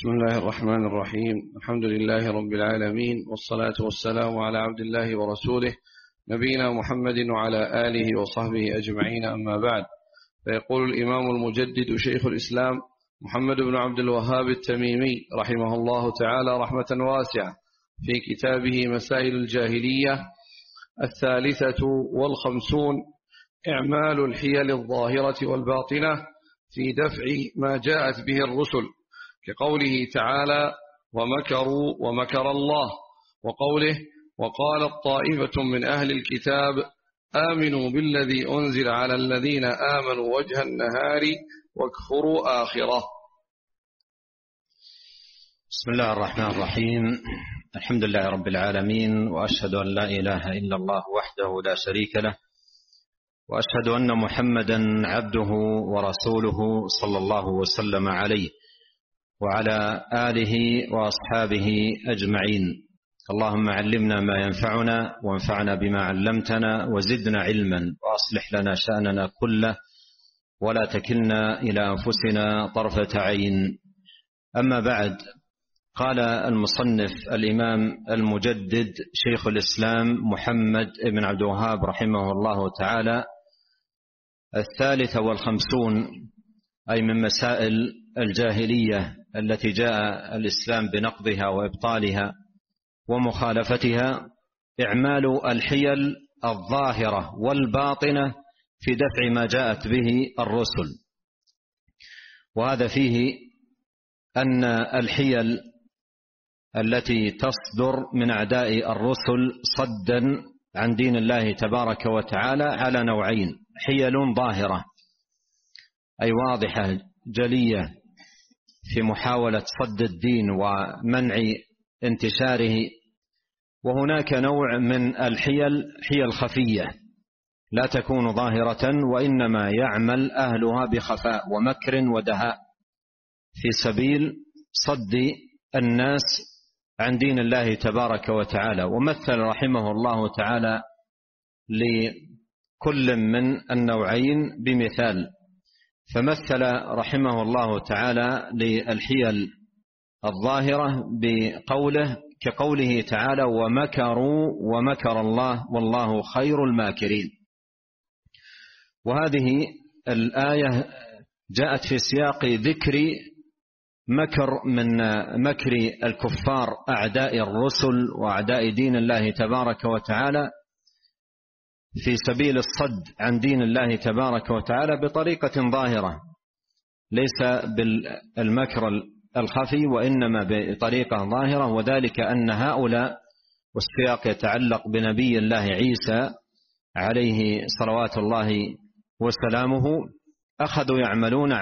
بسم الله الرحمن الرحيم. الحمد لله رب العالمين، والصلاة والسلام على عبد الله ورسوله نبينا محمد وعلى آله وصحبه أجمعين، أما بعد. فيقول الإمام المجدد شيخ الإسلام محمد بن عبد الوهاب التميمي رحمه الله تعالى رحمة واسعة في كتابه مسائل الجاهلية 53 إعمال الحيل الظاهرة والباطنة في دفع ما جاءت به الرسل، كقوله تعالى: ومكروا ومكر الله، وقوله: وقالت طائفة من أهل الكتاب آمنوا بالذي أنزل على الذين آمنوا وجه النهار واكفروا آخره. بسم الله الرحمن الرحيم. الحمد لله رب العالمين، وأشهد أن لا إله إلا الله وحده لا شريك له، وأشهد أن محمدا عبده ورسوله صلى الله وسلم عليه وعلى آله وأصحابه أجمعين. اللهم علمنا ما ينفعنا، وانفعنا بما علمتنا، وزدنا علما، وأصلح لنا شأننا كله، ولا تكلنا إلى أنفسنا طرفة عين. أما بعد، قال المصنف الإمام المجدد شيخ الإسلام محمد بن عبد الوهاب رحمه الله تعالى: 53 أي من مسائل الجاهلية التي جاء الإسلام بنقضها وإبطالها ومخالفتها، إعمال الحيل الظاهرة والباطنة في دفع ما جاءت به الرسل. وهذا فيه أن الحيل التي تصدر من أعداء الرسل صدا عن دين الله تبارك وتعالى على نوعين: حيل ظاهرة أي واضحة جلية في محاولة صد الدين ومنع انتشاره، وهناك نوع من الحيل حيل خفية لا تكون ظاهرة، وإنما يعمل أهلها بخفاء ومكر ودهاء في سبيل صد الناس عن دين الله تبارك وتعالى. ومثل رحمه الله تعالى لكل من النوعين بمثال، فمثل رحمه الله تعالى للحيل الظاهرة بقوله كقوله تعالى: ومكروا ومكر الله والله خير الماكرين. وهذه الآية جاءت في سياق ذكر مكر من مكر الكفار أعداء الرسل وأعداء دين الله تبارك وتعالى في سبيل الصد عن دين الله تبارك وتعالى بطريقة ظاهرة، ليس بالمكر الخفي، وإنما بطريقة ظاهرة. وذلك أن هؤلاء، والسياق يتعلق بنبي الله عيسى عليه صلوات الله وسلامه، أخذوا يعملون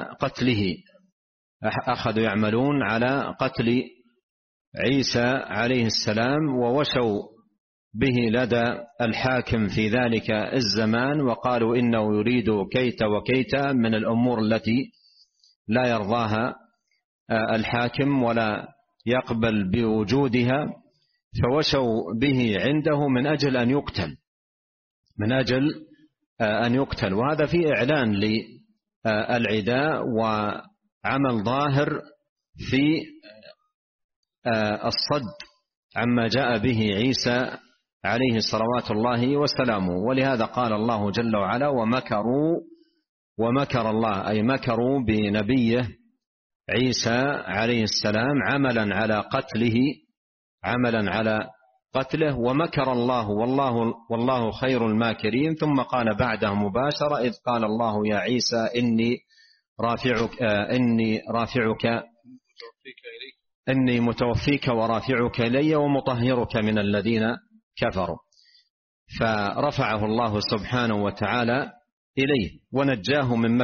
على قتل عيسى عليه السلام، ووشوا به لدى الحاكم في ذلك الزمان، وقالوا إنه يريد كيت وكيت من الأمور التي لا يرضاها الحاكم ولا يقبل بوجودها، فوشوا به عنده من أجل أن يقتل. وهذا فيه إعلان للعداء وعمل ظاهر في الصد عما جاء به عيسى عليه صلوات الله وسلامه. ولهذا قال الله جل وعلا: ومكروا ومكر الله، أي مكروا بنبيه عيسى عليه السلام عملا على قتله، ومكر الله والله خير الماكرين. ثم قال بعدها مباشرة: إذ قال الله يا عيسى إني متوفيك ورافعك إلي ومطهرك من الذين كفروا. فرفعه الله سبحانه وتعالى إليه ونجاه من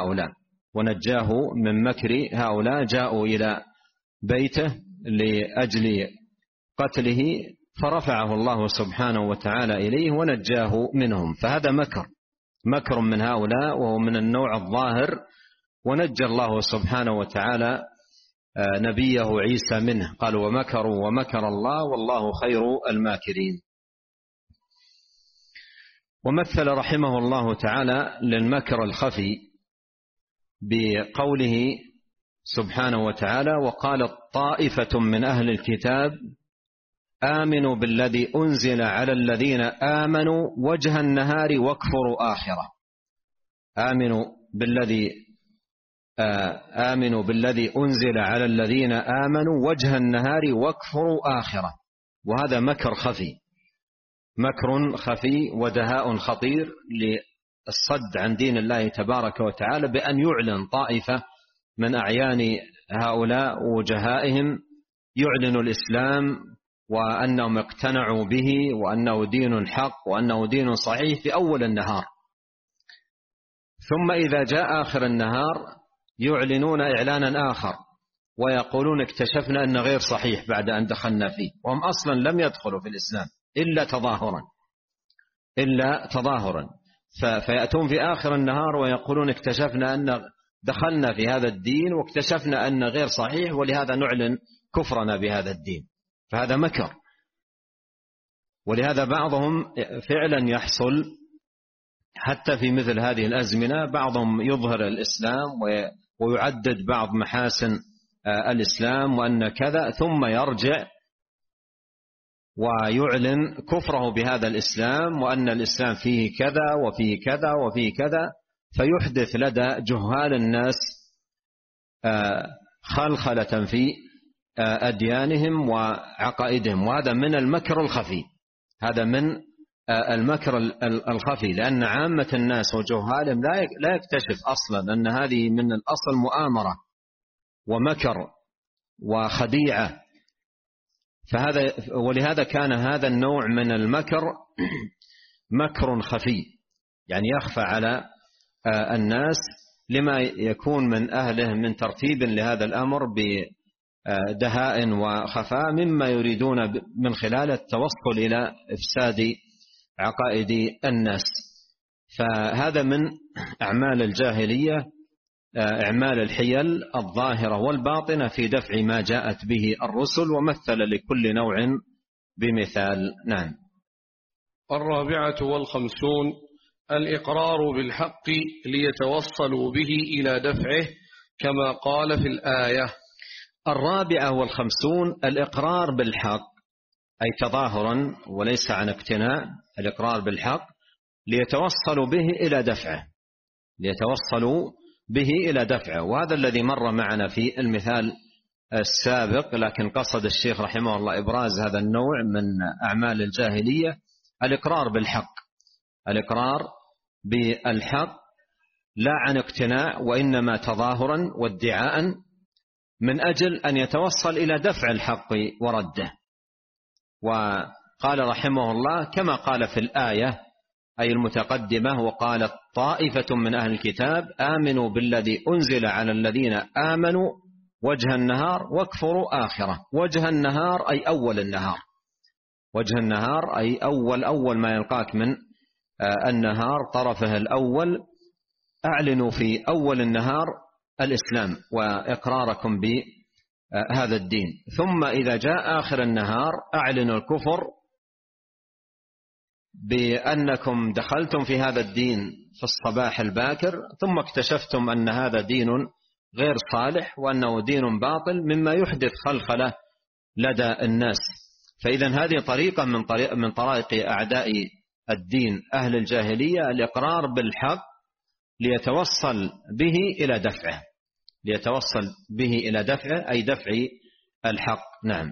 مكر هؤلاء جاءوا إلى بيته لأجل قتله، فرفعه الله سبحانه وتعالى إليه ونجاه منهم. فهذا مكر من هؤلاء، وهو من النوع الظاهر، ونجى الله سبحانه وتعالى نبيه عيسى منه. قال: ومكروا ومكر الله والله خير الماكرين. ومثل رحمه الله تعالى للمكر الخفي بقوله سبحانه وتعالى: وقالت طائفة من أهل الكتاب آمنوا بالذي أنزل على الذين آمنوا وجه النهار واكفروا آخره. آمنوا بالذي أنزل على الذين آمنوا وجه النهار واكفروا آخره. وهذا مكر خفي ودهاء خطير للصد عن دين الله تبارك وتعالى، بأن يعلن طائفة من أعيان هؤلاء وجهائهم يعلن الإسلام وأنهم اقتنعوا به وأنه دين حق وأنه دين صحيح في أول النهار، ثم إذا جاء آخر النهار يعلنون إعلانا آخر ويقولون اكتشفنا أنه غير صحيح بعد أن دخلنا فيه، وهم أصلا لم يدخلوا في الإسلام إلا تظاهرا. فيأتون في آخر النهار ويقولون اكتشفنا أن دخلنا في هذا الدين واكتشفنا أنه غير صحيح، ولهذا نعلن كفرنا بهذا الدين. فهذا مكر. ولهذا بعضهم فعلا يحصل حتى في مثل هذه الأزمنة، بعضهم يظهر الإسلام ويعدد بعض محاسن الإسلام وأن كذا، ثم يرجع ويعلن كفره بهذا الإسلام وأن الإسلام فيه كذا وفيه كذا وفيه كذا، فيحدث لدى جهال الناس خلخلة في أديانهم وعقائدهم. وهذا من المكر الخفي، هذا من المكر الخفي، لأن عامة الناس وجهالهم لا يكتشف أصلا أن هذه من الأصل مؤامرة ومكر وخديعة. ولهذا كان هذا النوع من المكر مكر خفي، يعني يخفى على الناس لما يكون من أهله من ترتيب لهذا الأمر بدهاء وخفاء، مما يريدون من خلال التوصل إلى إفساد عقائد الناس. فهذا من أعمال الجاهلية، أعمال الحيل الظاهرة والباطنة في دفع ما جاءت به الرسل، ومثل لكل نوع بمثال. نعم. 54 الإقرار بالحق ليتوصلوا به إلى دفعه كما قال في الآية. 54 الإقرار بالحق، أي تظاهرا وليس عن اقتناع، الإقرار بالحق ليتوصلوا به إلى دفعه. وهذا الذي مر معنا في المثال السابق، لكن قصد الشيخ رحمه الله إبراز هذا النوع من أعمال الجاهلية، الإقرار بالحق لا عن اقتناع، وإنما تظاهرا وادعاء من أجل أن يتوصل إلى دفع الحق ورده. وقال رحمه الله كما قال في الآية أي المتقدمة: وقالت طائفة من أهل الكتاب آمنوا بالذي أنزل على الذين آمنوا وجه النهار واكفروا آخره. وجه النهار أي أول النهار، وجه النهار أي أول ما يلقاك من النهار، طرفه الأول. أعلنوا في أول النهار الإسلام وإقراركم بهذا الدين، ثم إذا جاء آخر النهار أعلنوا الكفر بأنكم دخلتم في هذا الدين في الصباح الباكر، ثم اكتشفتم أن هذا دين غير صالح وأنه دين باطل، مما يحدث خلخلة لدى الناس. فإذا هذه طريقة من طرائق أعداء الدين أهل الجاهلية، الإقرار بالحق ليتوصل به إلى دفعه أي دفع الحق. نعم.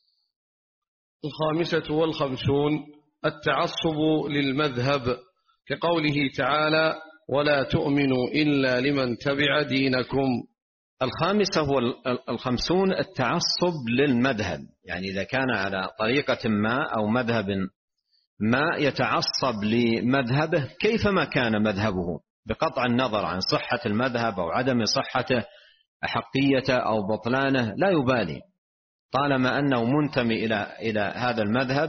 55 التعصب للمذهب، كقوله تعالى: ولا تؤمنوا إلا لمن تبع دينكم. 50 التعصب للمذهب، يعني إذا كان على طريقة ما أو مذهب ما يتعصب لمذهبه كيفما كان مذهبه، بقطع النظر عن صحة المذهب أو عدم صحته، أحقيته أو بطلانه، لا يبالي طالما أنه منتمي إلى هذا المذهب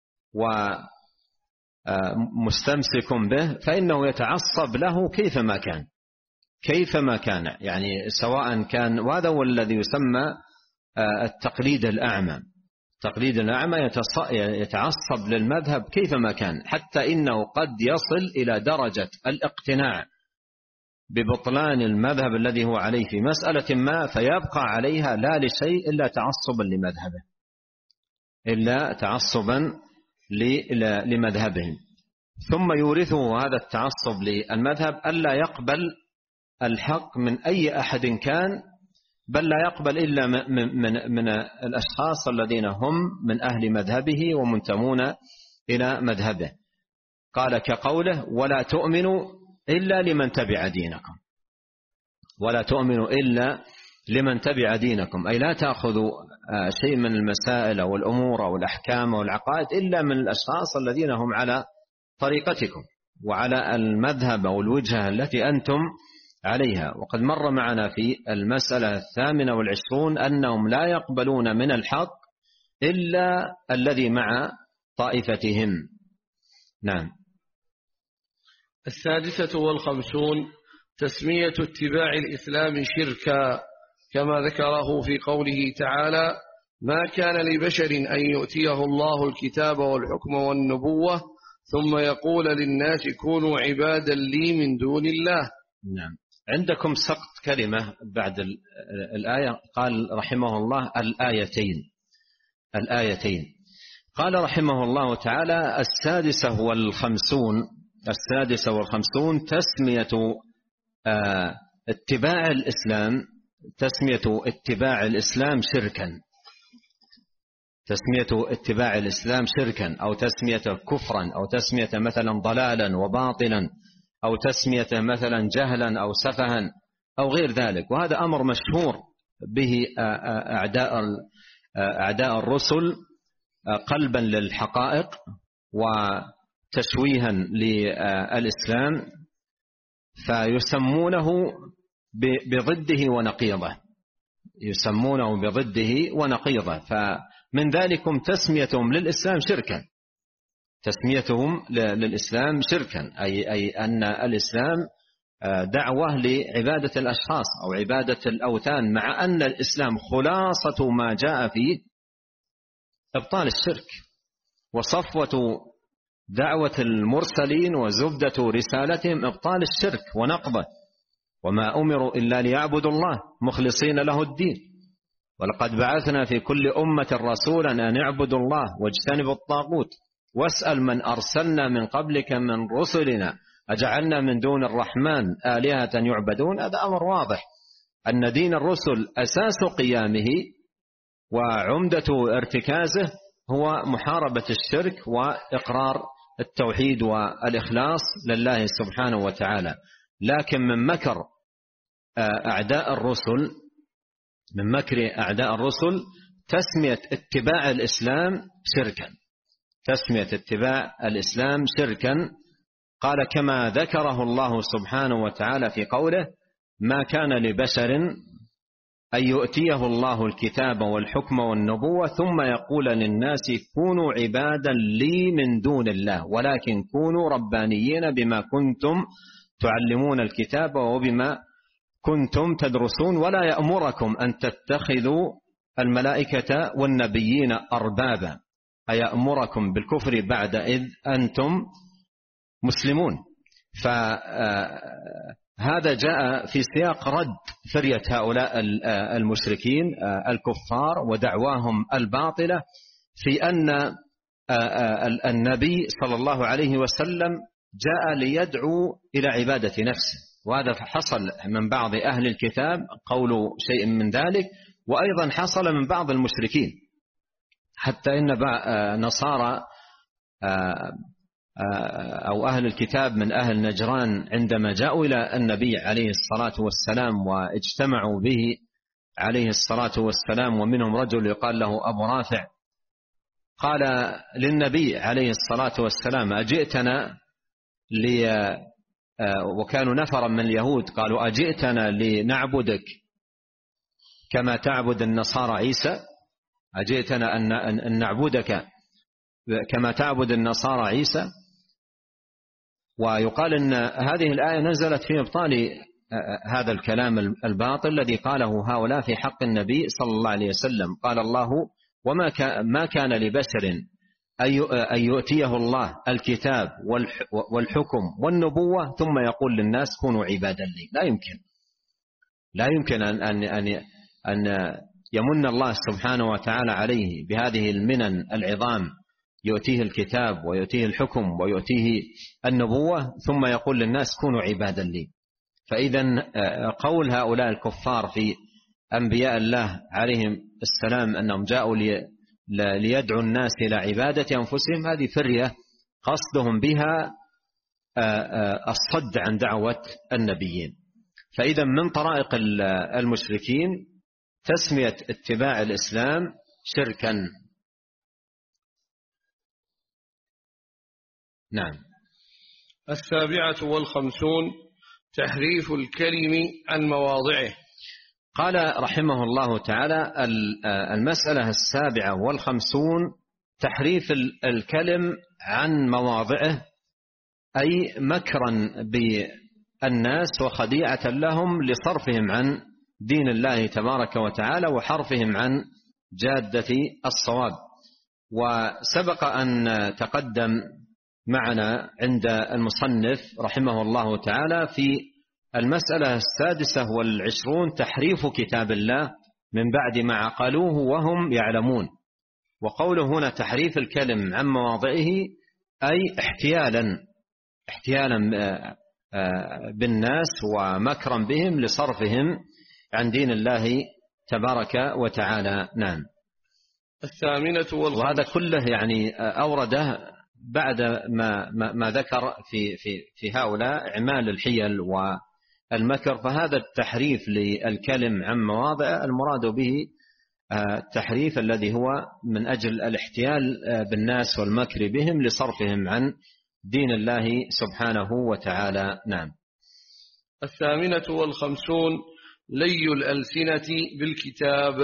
ومستمسك به، فإنه يتعصب له كيفما كان، يعني سواء كان. وهذا هو الذي يسمى التقليد الأعمى. التقليد الأعمى يتعصب للمذهب كيفما كان، حتى إنه قد يصل إلى درجة الاقتناع ببطلان المذهب الذي هو عليه في مسألة ما، فيبقى عليها لا لشيء إلا تعصبا لمذهبه، إلا تعصبا لمذهبهم. ثم يورثه هذا التعصب للمذهب ألا يقبل الحق من أي أحد كان، بل لا يقبل إلا من الأشخاص الذين هم من أهل مذهبه ومنتمون إلى مذهبه. قال كقوله ولا تؤمنوا إلا لمن تبع دينكم، ولا تؤمنوا إلا لمن تبع دينكم، أي لا تأخذوا شيء من المسائل والأمور والأحكام والعقائد إلا من الأشخاص الذين هم على طريقتكم وعلى المذهب أو الوجهة التي أنتم عليها. وقد مر معنا في المسألة 28 أنهم لا يقبلون من الحق إلا الذي مع طائفتهم. نعم. 56 تسمية اتباع الإسلام شركا، كما ذكره في قوله تعالى ما كان لبشر أن يؤتيه الله الكتاب والحكم والنبوة ثم يقول للناس كونوا عبادا لي من دون الله. نعم. عندكم سقط كلمة بعد الآية، قال رحمه الله الآيتين. قال رحمه الله تعالى 56 تسمية اتباع الإسلام شركا، تسمية اتباع الإسلام شركا، أو تسمية كفرا، أو تسمية مثلا ضلالا وباطلا، أو تسمية مثلا جهلا أو سفها أو غير ذلك. وهذا أمر مشهور به أعداء الرسل قلبا للحقائق وتشويها للإسلام، فيسمونه بضده ونقيضه، فمن ذلكم تسميتهم للإسلام شركا، أي أن الإسلام دعوة لعبادة الأشخاص أو عبادة الأوثان، مع أن الإسلام خلاصة ما جاء فيه إبطال الشرك، وصفوة دعوة المرسلين وزبدة رسالتهم إبطال الشرك ونقضه، وما أمروا إلا ليعبدوا الله مخلصين له الدين، ولقد بعثنا في كل أمة رسولا أن اعبدوا الله واجتنبوا الطاغوت واسأل من أرسلنا من قبلك من رسلنا أجعلنا من دون الرحمن آلهة يعبدون. هذا أمر واضح أن دين الرسل أساس قيامه وعمدة ارتكازه هو محاربة الشرك وإقرار التوحيد والإخلاص لله سبحانه وتعالى. لكن من مكر أعداء الرسل تسمية اتباع الإسلام شركا، قال كما ذكره الله سبحانه وتعالى في قوله ما كان لبشر أن يؤتيه الله الكتاب والحكم والنبوة ثم يقول للناس كونوا عبادا لي من دون الله ولكن كونوا ربانيين بما كنتم تعلمون الكتاب وبما كنتم تدرسون ولا يأمركم أن تتخذوا الملائكة والنبيين أربابا، أيأمركم بالكفر بعد إذ أنتم مسلمون. فهذا جاء في سياق رد فرية هؤلاء المشركين الكفار ودعواهم الباطلة في أن النبي صلى الله عليه وسلم جاء ليدعو إلى عبادة نفسه، وهذا حصل من بعض أهل الكتاب قول شيء من ذلك، وأيضا حصل من بعض المشركين، حتى إن نصارى أو أهل الكتاب من أهل نجران عندما جاءوا إلى النبي عليه الصلاة والسلام واجتمعوا به عليه الصلاة والسلام، ومنهم رجل يقال له أبو رافع، قال للنبي عليه الصلاة والسلام أجئتنا وكانوا نفرا من اليهود قالوا أجئتنا لنعبدك كما تعبد النصارى عيسى، أجئتنا أن نعبدك كما تعبد النصارى عيسى. ويقال أن هذه الآية نزلت في إبطال هذا الكلام الباطل الذي قاله هؤلاء في حق النبي صلى الله عليه وسلم. قال الله ما كان لبشر أن يؤتيه الله الكتاب والحكم والنبوة ثم يقول للناس كونوا عبادا لي. لا يمكن أن يمن الله سبحانه وتعالى عليه بهذه المنن العظام، يؤتيه الكتاب ويؤتيه الحكم ويؤتيه النبوة ثم يقول للناس كونوا عبادا لي. فإذا قول هؤلاء الكفار في أنبياء الله عليهم السلام أنهم جاءوا ليدعوا الناس إلى عبادة أنفسهم، هذه فرية قصدهم بها الصد عن دعوة النبيين. فإذا من طرائق المشركين تسمية اتباع الإسلام شركا. نعم. 57 تحريف الكلم عن مواضعه. قال رحمه الله تعالى: المسألة 57 تحريف الكلم عن مواضعه، أي مكرا بالناس وخديعة لهم لصرفهم عن دين الله تبارك وتعالى وحرفهم عن جادة الصواب. وسبق أن تقدم معنا عند المصنف رحمه الله تعالى في المسألة 26 تحريف كتاب الله من بعد ما عقلوه وهم يعلمون. وقوله هنا تحريف الكلم عن مواضعه أي احتيالا بالناس ومكرا بهم لصرفهم عن دين الله تبارك وتعالى. نعم. 58 وهذا كله يعني أورده بعد ما ذكر في هؤلاء إعمال الحيل والمكر. فهذا التحريف للكلم عن مواضع المراد به التحريف الذي هو من أجل الاحتيال بالناس والمكر بهم لصرفهم عن دين الله سبحانه وتعالى. نعم. 58 لي الألسنة بالكتاب.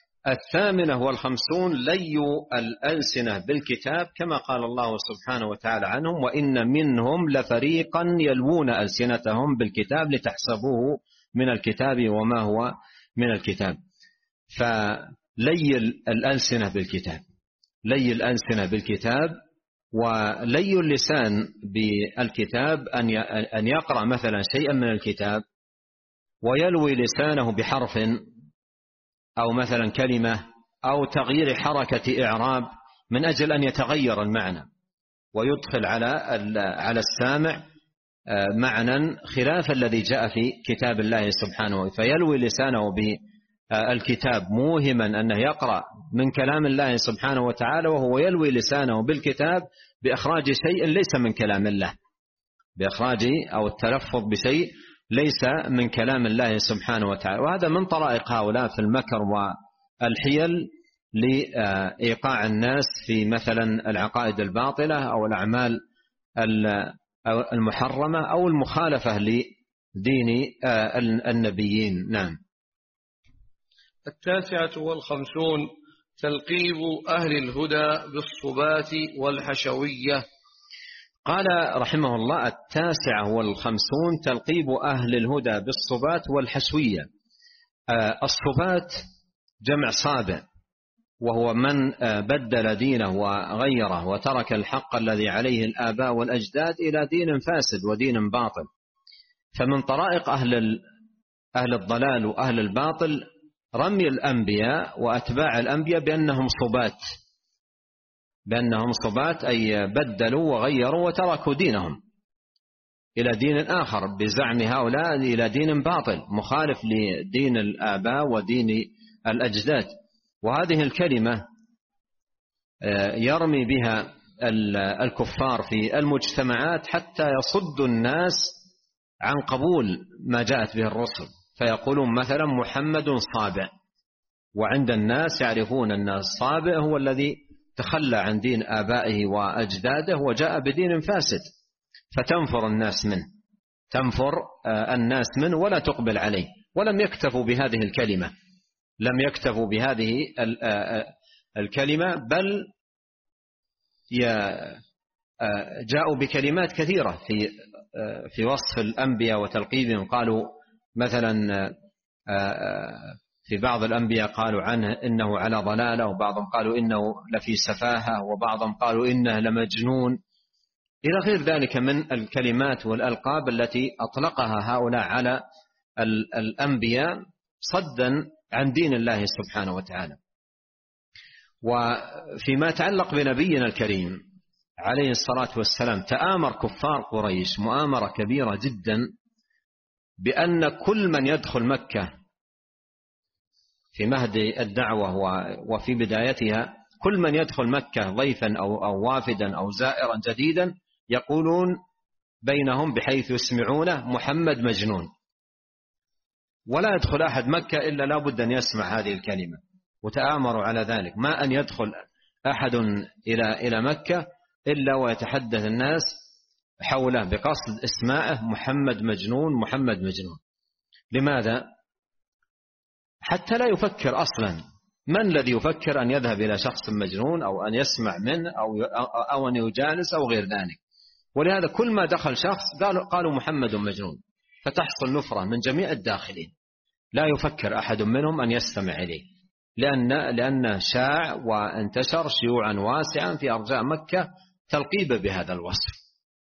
58 لي الألسنة بالكتاب، كما قال الله سبحانه وتعالى عنهم: وإن منهم لفريقا يلوون ألسنتهم بالكتاب لتحسبوه من الكتاب وما هو من الكتاب. فلي الألسنة بالكتاب، لي الألسنة بالكتاب، ولي اللسان بالكتاب أن يقرأ مثلا شيئا من الكتاب ويلوي لسانه بحرف أو مثلا كلمة أو تغيير حركة إعراب من أجل أن يتغير المعنى ويدخل على السامع معنى خلاف الذي جاء في كتاب الله سبحانه، فيلوي لسانه بالكتاب موهما أنه يقرأ من كلام الله سبحانه وتعالى، وهو يلوي لسانه بالكتاب بإخراج شيء ليس من كلام الله، بإخراج أو التلفظ بشيء ليس من كلام الله سبحانه وتعالى. وهذا من طرائق هؤلاء في المكر والحيل لإيقاع الناس في مثلا العقائد الباطلة أو الأعمال المحرمة أو المخالفة لدين النبيين. نعم. 59 تلقيب أهل الهدى بالصبات والحشوية. قال رحمه الله: 59 تلقيب أهل الهدى بالصبات والحشوية. الصبات جمع صابع، وهو من بدل دينه وغيره وترك الحق الذي عليه الآباء والأجداد إلى دين فاسد ودين باطل. فمن طرائق أهل الضلال وأهل الباطل رمي الأنبياء وأتباع الأنبياء بأنهم صبات أي بدلوا وغيروا وتركوا دينهم إلى دين آخر بزعم هؤلاء إلى دين باطل مخالف لدين الآباء ودين الأجداد. وهذه الكلمة يرمي بها الكفار في المجتمعات حتى يصد الناس عن قبول ما جاءت به الرسل، فيقولون مثلا محمد صابع، وعند الناس يعرفون أن الصابع هو الذي تخلى عن دين آبائه وأجداده وجاء بدين فاسد، فتنفر الناس منه، تنفر الناس منه ولا تقبل عليه. ولم يكتفوا بهذه الكلمة، لم يكتفوا بهذه الكلمة، بل جاءوا بكلمات كثيرة في وصف الأنبياء وتلقيبهم. قالوا مثلا في بعض الأنبياء قالوا عنه إنه على ضلالة، وبعضهم قالوا إنه لفي سفاهة، وبعضهم قالوا إنه لمجنون، إلى غير ذلك من الكلمات والألقاب التي أطلقها هؤلاء على الأنبياء صدا عن دين الله سبحانه وتعالى. وفيما يتعلق بنبينا الكريم عليه الصلاة والسلام، تآمر كفار قريش مؤامرة كبيرة جدا بأن كل من يدخل مكة في مهد الدعوة وفي بدايتها، كل من يدخل مكة ضيفا أو وافدا أو زائرا جديدا يقولون بينهم بحيث يسمعونه محمد مجنون، ولا يدخل أحد مكة إلا لا بد أن يسمع هذه الكلمة. وتآمروا على ذلك، ما أن يدخل أحد إلى مكة إلا ويتحدث الناس حوله بقصد إسماعه محمد مجنون محمد مجنون. لماذا؟ حتى لا يفكر أصلا. من الذي يفكر أن يذهب إلى شخص مجنون أو أن يسمع منه أو أن يجالس أو غير ذلك؟ ولهذا كل ما دخل شخص قالوا محمد مجنون، فتحصل نفرة من جميع الداخلين، لا يفكر أحد منهم أن يستمع إليه، لأنه شاع وانتشر شيوعا واسعا في أرجاء مكة تلقيب بهذا الوصف.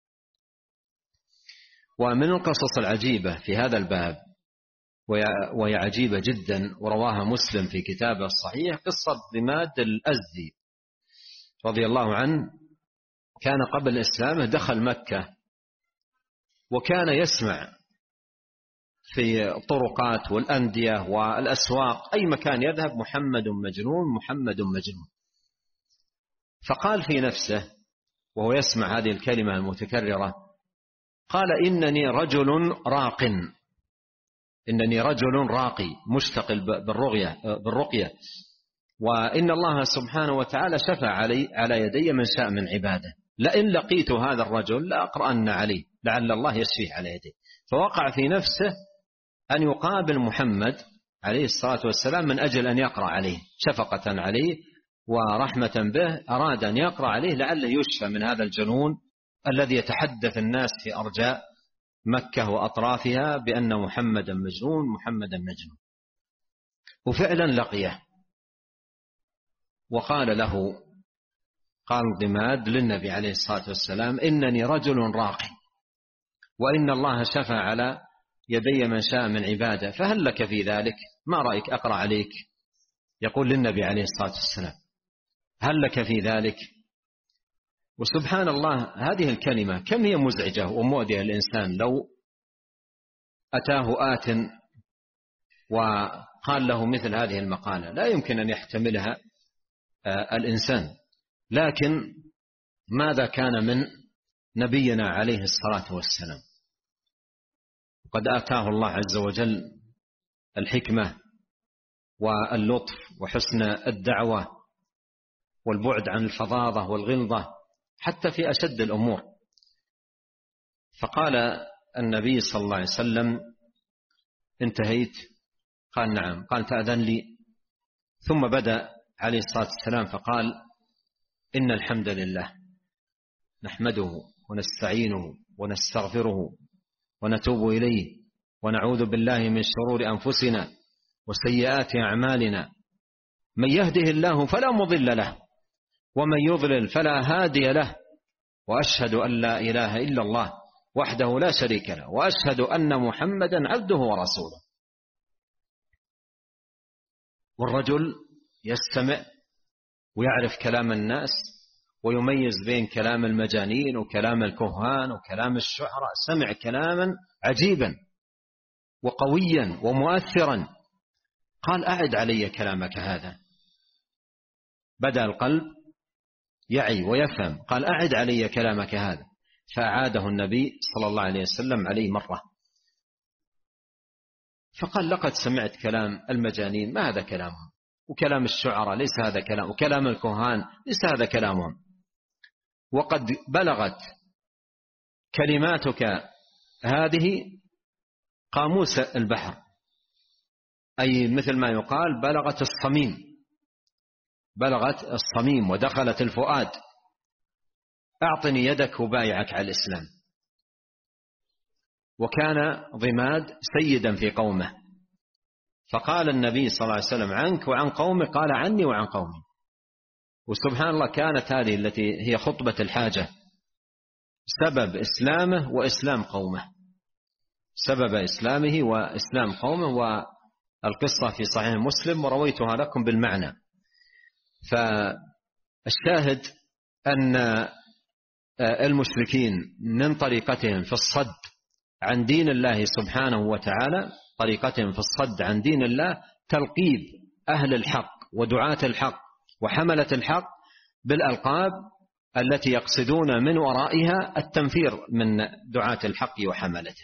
ومن القصص العجيبة في هذا الباب، وهي عجيبة جدا ورواها مسلم في كتابه الصحيح، قصة ضماد الأزدي رضي الله عنه. كان قبل إسلامه دخل مكة، وكان يسمع في الطرقات والأندية والأسواق أي مكان يذهب محمد مجنون محمد مجنون. فقال في نفسه وهو يسمع هذه الكلمة المتكررة، قال إنني رجل راق، إنني رجل راقي مشتغل بالرقية، وإن الله سبحانه وتعالى شفع على يدي من شاء من عباده، لئن لقيت هذا الرجل لأقرأن عليه لعل الله يشفيه على يديه. فوقع في نفسه أن يقابل محمد عليه الصلاة والسلام من أجل أن يقرأ عليه شفقة عليه ورحمة به، أراد أن يقرأ عليه لعله يشفى من هذا الجنون الذي يتحدث الناس في أرجاء مكة وأطرافها بأن محمدا مجنون محمدا مجنون. وفعلا لقيه، وقال له، قال ضماد للنبي عليه الصلاة والسلام إنني رجل راقي، وإن الله شفى على يدي من شاء من عباده، فهل لك في ذلك؟ ما رأيك أقرأ عليك؟ يقول للنبي عليه الصلاة والسلام هل لك في ذلك؟ وسبحان الله هذه الكلمة كم هي مزعجة ومؤذية الإنسان. لو أتاه آت وقال له مثل هذه المقالة لا يمكن أن يحتملها الإنسان، لكن ماذا كان من نبينا عليه الصلاة والسلام؟ قد آتاه الله عز وجل الحكمة واللطف وحسن الدعوة والبعد عن الفظاظة والغلظة حتى في أشد الأمور. فقال النبي صلى الله عليه وسلم انتهيت؟ قال نعم. قال تأذن لي؟ ثم بدأ عليه الصلاة والسلام فقال إن الحمد لله نحمده ونستعينه ونستغفره ونتوب إليه ونعوذ بالله من شرور أنفسنا وسيئات أعمالنا، من يهده الله فلا مضل له ومن يضلل فلا هادي له، وأشهد أن لا إله إلا الله وحده لا شريك له، وأشهد أن محمدا عبده ورسوله. والرجل يستمع ويعرف كلام الناس ويميز بين كلام المجانين وكلام الكهان وكلام الشعراء، سمع كلاما عجيبا وقويا ومؤثرا. قال أعد علي كلامك هذا. بدأ القلب يعي ويفهم، قال أعد علي كلامك هذا، فأعاده النبي صلى الله عليه وسلم عليه مرة. فقال لقد سمعت كلام المجانين ما هذا كلامهم، وكلام الشعراء ليس هذا كلام، وكلام الكهان ليس هذا كلامهم، وقد بلغت كلماتك هذه قاموس البحر، أي مثل ما يقال بلغت الصميم، بلغت الصميم ودخلت الفؤاد. أعطني يدك وبايعك على الإسلام. وكان ضماد سيدا في قومه، فقال النبي صلى الله عليه وسلم عنك وعن قومك، قال عني وعن قومي. وسبحان الله كانت هذه التي هي خطبة الحاجة سبب إسلامه وإسلام قومه، سبب إسلامه وإسلام قومه، والقصة في صحيح مسلم ورويتها لكم بالمعنى. فالشاهد أن المشركين من طريقتهم في الصد عن دين الله سبحانه وتعالى، طريقتهم في الصد عن دين الله تلقيب أهل الحق ودعاة الحق وحملة الحق بالألقاب التي يقصدون من ورائها التنفير من دعاة الحق وحملته.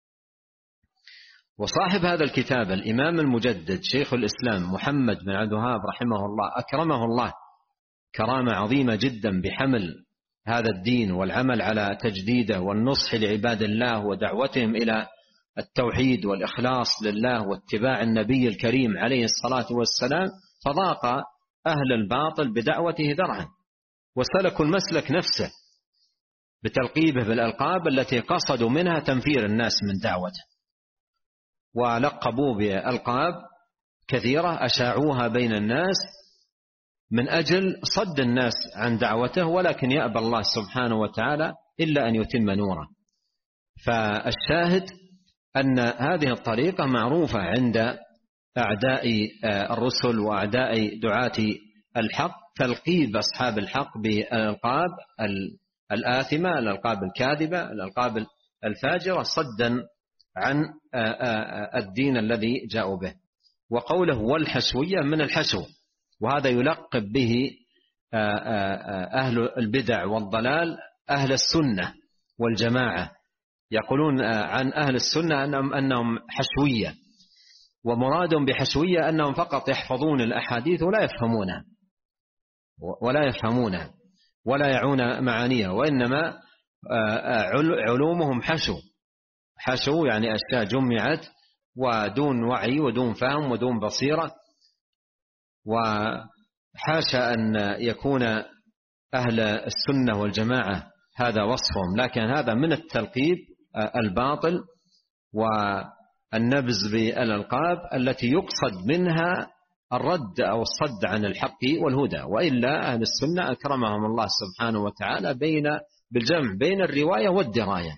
وصاحب هذا الكتاب الإمام المجدد شيخ الإسلام محمد بن عبد الوهاب رحمه الله أكرمه الله كرامة عظيمة جدا بحمل هذا الدين والعمل على تجديده والنصح لعباد الله ودعوتهم إلى التوحيد والإخلاص لله واتباع النبي الكريم عليه الصلاة والسلام، فضاق أهل الباطل بدعوته ذرعا وسلكوا المسلك نفسه بتلقيبه بالألقاب التي قصدوا منها تنفير الناس من دعوته، ولقبوا بألقاب كثيرة أشاعوها بين الناس من أجل صد الناس عن دعوته، ولكن يأبى الله سبحانه وتعالى إلا أن يتم نوره. فالشاهد أن هذه الطريقة معروفة عند أعداء الرسل وأعداء دعاة الحق، تلقيب أصحاب الحق بالألقاب الآثمة، الألقاب الكاذبة، الألقاب الفاجرة، صدا عن الدين الذي جاءوا به. وقوله والحشوية من الحشو، وهذا يلقب به أهل البدع والضلال أهل السنة والجماعة، يقولون عن أهل السنة أنهم حشوية، ومرادهم بحشوية أنهم فقط يحفظون الأحاديث ولا يفهمونها ولا يعون معانيها، وإنما علومهم حشو يعني أشياء جمعت ودون وعي ودون فهم ودون بصيرة. وحاشا أن يكون أهل السنة والجماعة هذا وصفهم، لكن هذا من التلقيب الباطل والنبذ بالألقاب التي يقصد منها الرد أو الصد عن الحق والهدى. وإلا أهل السنة أكرمهم الله سبحانه وتعالى بالجمع بين الرواية والدراية،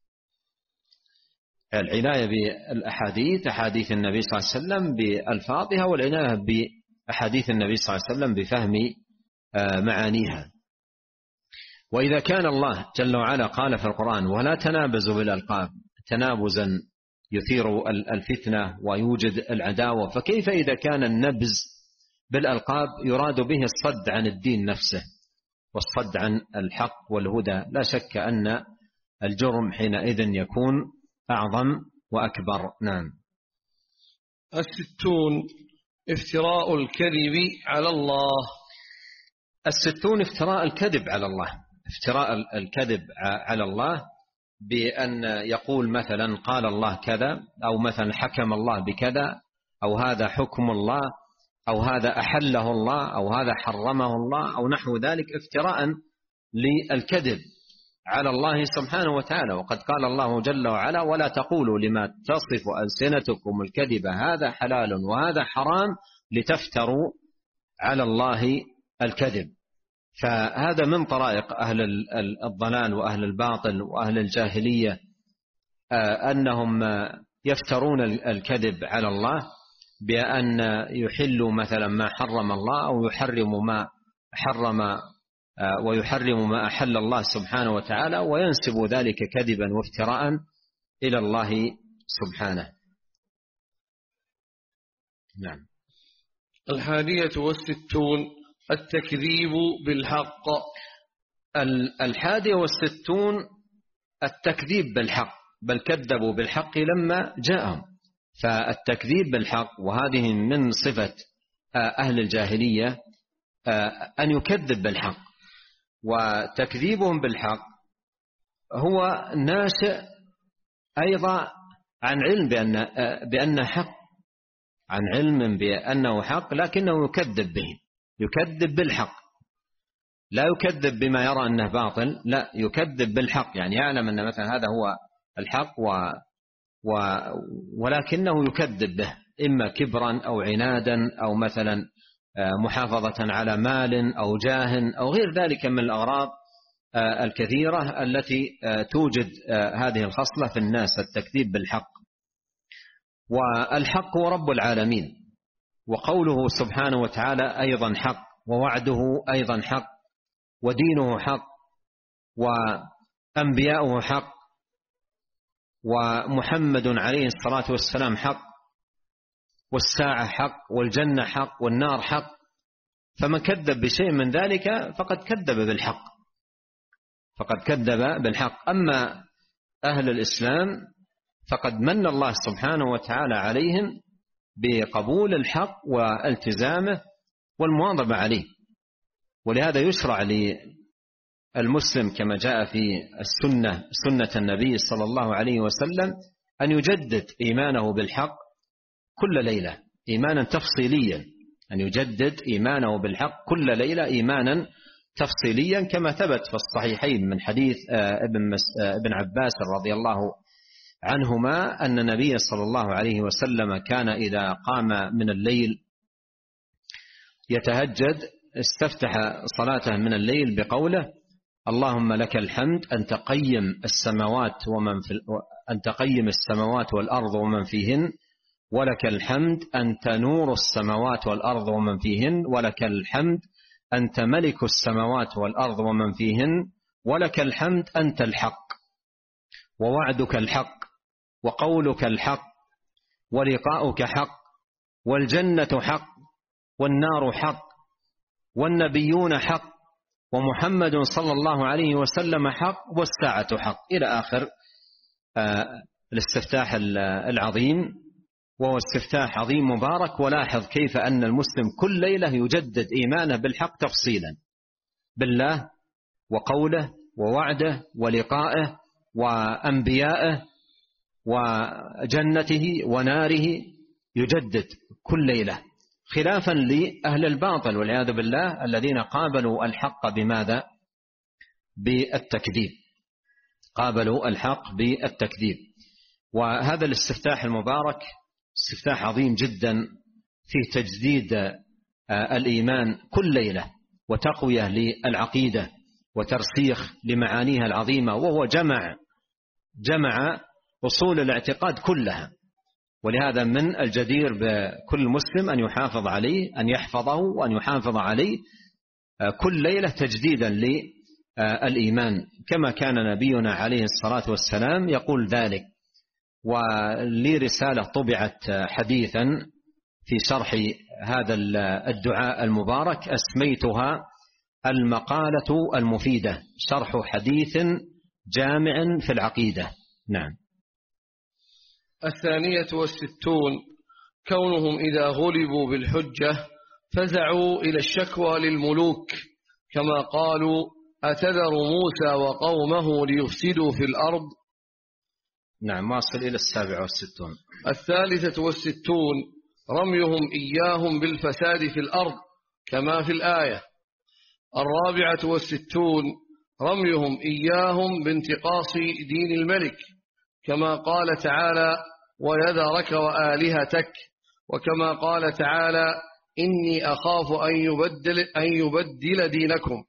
العناية بالأحاديث، أحاديث النبي صلى الله عليه وسلم بألفاظها، والعناية بأحاديث النبي صلى الله عليه وسلم بفهم معانيها. وإذا كان الله جل وعلا قال في القرآن ولا تنابزوا بالألقاب تنابزا يثير الفتنة ويوجد العداوة، فكيف إذا كان النبز بالألقاب يراد به الصد عن الدين نفسه والصد عن الحق والهدى؟ لا شك أن الجرم حينئذ يكون أعظم وأكبر. نعم. 60 افتراء الكذب على الله. 60 افتراء الكذب على الله، افتراء الكذب على الله بأن يقول مثلا قال الله كذا، أو مثلا حكم الله بكذا، أو هذا حكم الله، أو هذا أحله الله، أو هذا حرمه الله، أو نحو ذلك، افتراء للكذب على الله سبحانه وتعالى. وقد قال الله جل وعلا ولا تقولوا لما تصف ألسنتكم الكذب هذا حلال وهذا حرام لتفتروا على الله الكذب. فهذا من طرائق أهل الضلال وأهل الباطل وأهل الجاهلية، أنهم يفترون الكذب على الله بأن يحلوا مثلا ما حرم الله، أو يحرموا ما حرم ويحرم ما أحل الله سبحانه وتعالى، وينسب ذلك كذبا وافتراء إلى الله سبحانه. نعم. 61 التكذيب بالحق. 61 التكذيب بالحق، بل كذبوا بالحق لما جاءهم. فالتكذيب بالحق، وهذه من صفة أهل الجاهلية أن يكذب بالحق، وتكذيبهم بالحق هو ناشئ أيضا عن علم بأن حق، عن علم بأنه حق، لكنه يكذب به، يكذب بالحق، لا يكذب بما يرى أنه باطل، لا يكذب بالحق، يعني يعلم أن مثلا هذا هو الحق ولكنه يكذب به إما كبرا أو عنادا أو مثلا محافظة على مال أو جاه أو غير ذلك من الأغراض الكثيرة التي توجد هذه الخصلة في الناس، التكذيب بالحق. والحق هو رب العالمين، وقوله سبحانه وتعالى أيضا حق، ووعده أيضا حق، ودينه حق، وأنبياؤه حق، ومحمد عليه الصلاة والسلام حق، والساعة حق، والجنة حق، والنار حق. فمن كذب بشيء من ذلك فقد كذب بالحق. أما أهل الإسلام فقد من الله سبحانه وتعالى عليهم بقبول الحق والتزامه والمواظبة عليه. ولهذا يشرع للمسلم كما جاء في سنة النبي صلى الله عليه وسلم أن يجدد إيمانه بالحق كل ليلة إيمانا تفصيليا، أن يجدد إيمانه بالحق كل ليلة إيمانا تفصيليا، كما ثبت في الصحيحين من حديث ابن عباس رضي الله عنهما أن النبي صلى الله عليه وسلم كان إذا قام من الليل يتهجد استفتح صلاته من الليل بقوله: اللهم لك الحمد أنت قيم السماوات والأرض ومن فيهن، ولك الحمد أنت نور السماوات والأرض ومن فيهن، ولك الحمد أنت ملك السماوات والأرض ومن فيهن، ولك الحمد أنت الحق، ووعدك الحق، وقولك الحق، ولقاؤك حق، والجنة حق، والنار حق، والنبيون حق، ومحمد صلى الله عليه وسلم حق، والساعة حق، إلى آخر الاستفتاح العظيم. وهو استفتاح عظيم مبارك. ولاحظ كيف أن المسلم كل ليلة يجدد إيمانه بالحق تفصيلا بالله وقوله ووعده ولقائه وأنبيائه وجنته وناره، يجدد كل ليلة، خلافا لأهل الباطل والعياذ بالله الذين قابلوا الحق بماذا؟ بالتكذيب، قابلوا الحق بالتكذيب. وهذا الاستفتاح المبارك استفتاح عظيم جدا فيه تجديد الإيمان كل ليلة، وتقوية للعقيدة، وترسيخ لمعانيها العظيمة، وهو جمع أصول الاعتقاد كلها. ولهذا من الجدير بكل مسلم أن يحافظ عليه، أن يحفظه وأن يحافظ عليه كل ليلة تجديدا للإيمان، كما كان نبينا عليه الصلاة والسلام يقول ذلك. ولي رسالة طبعت حديثا في شرح هذا الدعاء المبارك أسميتها المقالة المفيدة، شرح حديث جامع في العقيدة. نعم. 62 كونهم إذا غلبوا بالحجة فزعوا إلى الشكوى للملوك، كما قالوا: أتذر موسى وقومه ليفسدوا في الأرض. نعم. واصل إلى 67. 63 رميهم إياهم بالفساد في الأرض كما في الآية. 64 رميهم إياهم بانتقاص دين الملك، كما قال تعالى: ويذرك وآلهتك، وكما قال تعالى: إني أخاف أن يبدل دينكم.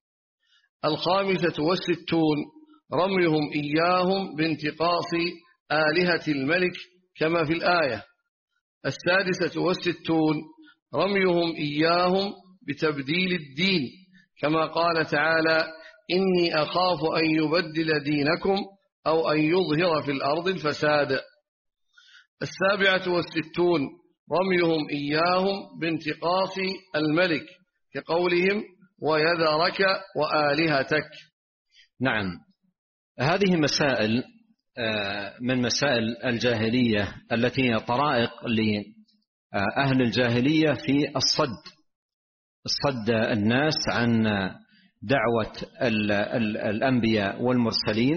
65 رميهم إياهم بانتقاص آلهة الملك كما في الآية. 66 رميهم إياهم بتبديل الدين، كما قال تعالى: إني أخاف أن يبدل دينكم أو أن يظهر في الأرض الفساد. 67 رميهم إياهم بانتقاص الملك، كقولهم: ويذرك وآلهتك. نعم. هذه مسائل من مسائل الجاهلية التي هي طرائق لأهل الجاهلية في الصد الناس عن دعوة الأنبياء والمرسلين،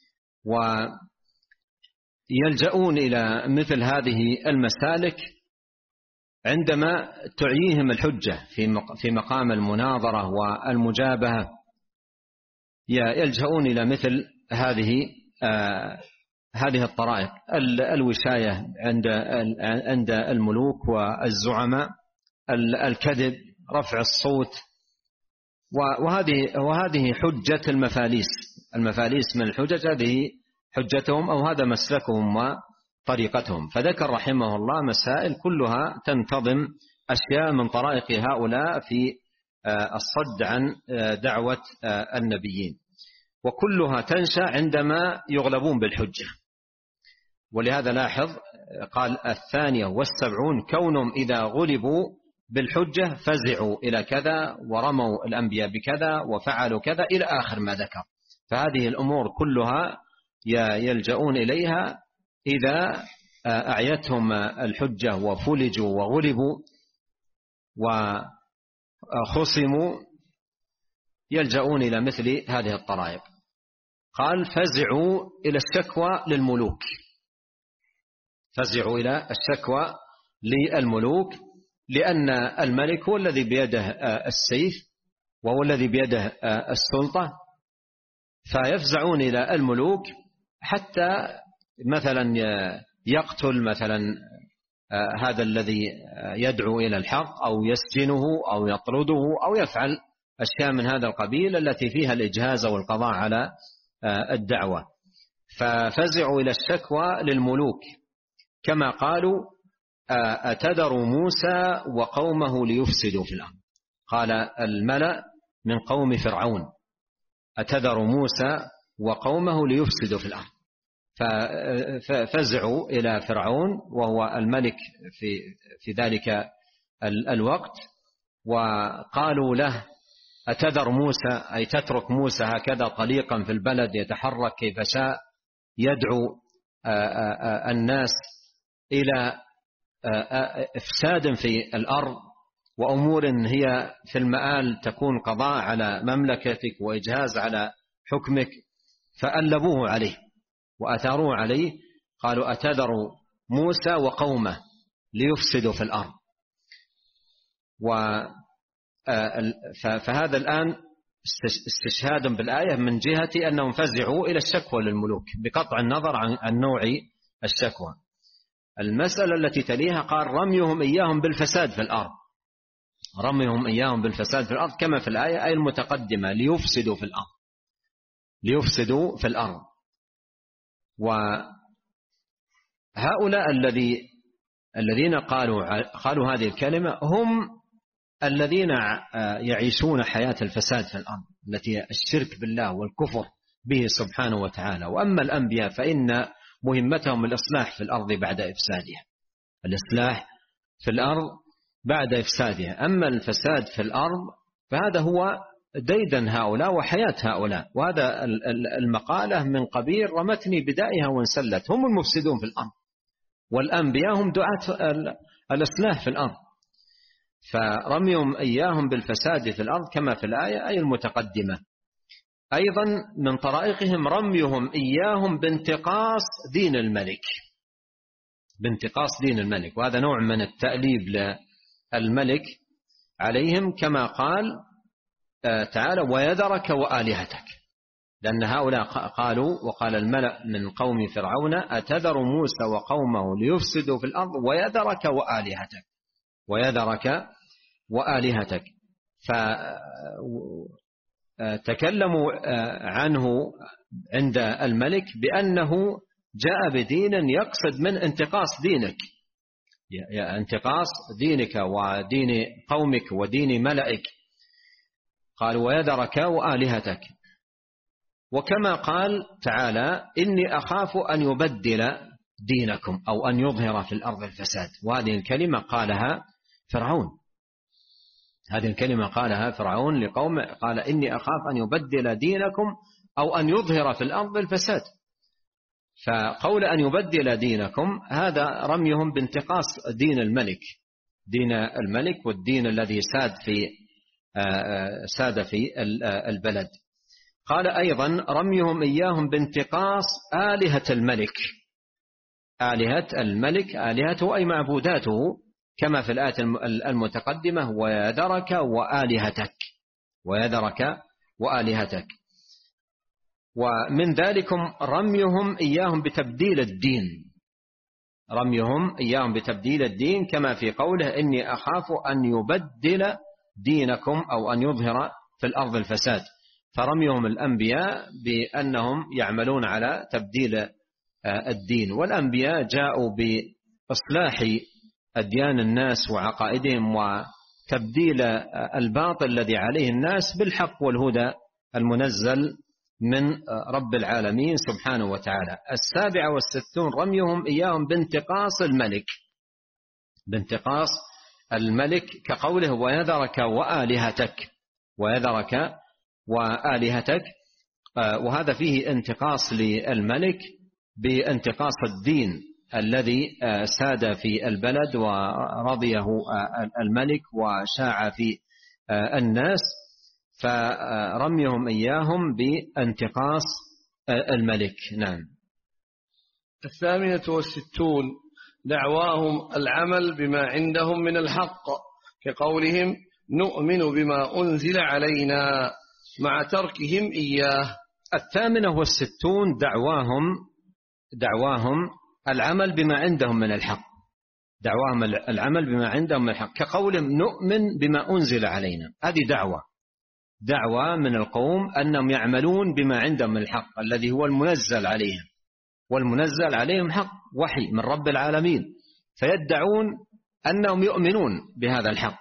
ويلجؤون إلى مثل هذه المسالك عندما تعييهم الحجة في مقام المناظرة والمجابهة، يلجؤون إلى مثل هذه هذه الطرائق: الوشاية عند الملوك والزعماء، الكذب، رفع الصوت، وهذه حجة المفاليس من الحجج، هذه حجتهم أو هذا مسلكهم وطريقتهم. فذكر رحمه الله مسائل كلها تنتظم أشياء من طرائق هؤلاء في الصد عن دعوة النبيين، وكلها تنشأ عندما يغلبون بالحجة. ولهذا لاحظ قال 72 كونهم إذا غلبوا بالحجة فزعوا إلى كذا ورموا الأنبياء بكذا وفعلوا كذا إلى آخر ما ذكر. فهذه الأمور كلها يلجؤون إليها إذا أعيتهم الحجة وفلجوا وغلبوا وخصموا، يلجؤون إلى مثل هذه الطرائق. قال فزعوا إلى الشكوى للملوك، فزعوا إلى الشكوى للملوك، لأن الملك هو الذي بيده السيف وهو الذي بيده السلطة، فيفزعون إلى الملوك حتى مثلا يقتل مثلا هذا الذي يدعو إلى الحق أو يسجنه أو يطرده أو يفعل أشياء من هذا القبيل التي فيها الإجهاز والقضاء على الدعوة. ففزعوا إلى الشكوى للملوك كما قالوا أتذر موسى وقومه ليفسدوا في الأرض. قال الملأ من قوم فرعون أتذر موسى وقومه ليفسدوا في الأرض، ففزعوا إلى فرعون وهو الملك في ذلك الوقت، وقالوا له أتذر موسى، أي تترك موسى هكذا طليقا في البلد يتحرك كيف شاء، يدعو الناس إلى إفساد في الأرض وأمور هي في المآل تكون قضاء على مملكتك وإجهاز على حكمك. فألبوه عليه وأثاروه عليه، قالوا أتذر موسى وقومه ليفسدوا في الأرض. فهذا الآن استشهاد بالآية من جهة أنهم فزعوا إلى الشكوى للملوك بقطع النظر عن نوع الشكوى. المسألة التي تليها قال رميهم إياهم بالفساد في الأرض، رميهم إياهم بالفساد في الأرض كما في الآية أي المتقدمة، ليفسدوا في الأرض، ليفسدوا في الأرض. وهؤلاء الذين قالوا هذه الكلمة هم الذين يعيشون حياة الفساد في الأرض التي الشرك بالله والكفر به سبحانه وتعالى. وأما الأنبياء فإن مهمتهم الإصلاح في الأرض بعد إفسادها، الإصلاح في الأرض بعد إفسادها. أما الفساد في الأرض فهذا هو ديدن هؤلاء وحياة هؤلاء. وهذا المقالة من قبيل رمتني بدائها وانسلت، هم المفسدون في الأرض والأنبياء هم دعاة الإصلاح في الأرض. فرميهم إياهم بالفساد في الأرض كما في الآية أي المتقدمة. أيضا من طرائقهم رميهم إياهم بانتقاص دين الملك، بانتقاص دين الملك، وهذا نوع من التأليب للملك عليهم كما قال تعالى ويذرك وآلهتك، لأن هؤلاء قالوا وقال الملأ من قوم فرعون أتذر موسى وقومه ليفسدوا في الأرض ويذرك وآلهتك، ويذرك وآلهتك. فتكلموا عنه عند الملك بأنه جاء بدين يقصد من انتقاص دينك، انتقاص دينك ودين قومك ودين ملئك. قال ويذرك وآلهتك. وكما قال تعالى إني أخاف أن يبدل دينكم أو أن يظهر في الأرض الفساد. وهذه الكلمة قالها فرعون، هذه الكلمة قالها فرعون لقوم، قال إني أخاف أن يبدل دينكم أو أن يظهر في الأرض الفساد. فقول أن يبدل دينكم هذا رميهم بانتقاص دين الملك، دين الملك والدين الذي ساد في البلد. قال أيضا رميهم إياهم بانتقاص آلهة الملك، آلهة الملك آلهته أي معبوداته كما في الآية المتقدمة ويذرك وآلهتك، ويذرك وآلهتك. ومن ذلكم رميهم إياهم بتبديل الدين، رميهم إياهم بتبديل الدين، كما في قوله إني أخاف أن يبدل دينكم أو أن يظهر في الأرض الفساد. فرميهم الأنبياء بأنهم يعملون على تبديل الدين، والأنبياء جاءوا بإصلاح أديان الناس وعقائدهم وتبديل الباطل الذي عليه الناس بالحق والهدى المنزل من رب العالمين سبحانه وتعالى. 67 رميهم إياهم بانتقاص الملك، بانتقاص الملك، كقوله ويذرك وآلهتك، ويذرك وآلهتك، وهذا فيه انتقاص للملك بانتقاص الدين الذي ساد في البلد ورضيه الملك وشاع في الناس، فرميهم إياهم بانتقاص الملك. نعم. 68 دعواهم العمل بما عندهم من الحق، كقولهم نؤمن بما أنزل علينا مع تركهم إياه. 68 دعواهم العمل بما عندهم من الحق، دعواهم العمل بما عندهم من الحق، كقولهم نؤمن بما أنزل علينا. هذه دعوة من القوم أنهم يعملون بما عندهم من الحق الذي هو المنزل عليهم، والمنزل عليهم حق وحي من رب العالمين، فيدعون أنهم يؤمنون بهذا الحق،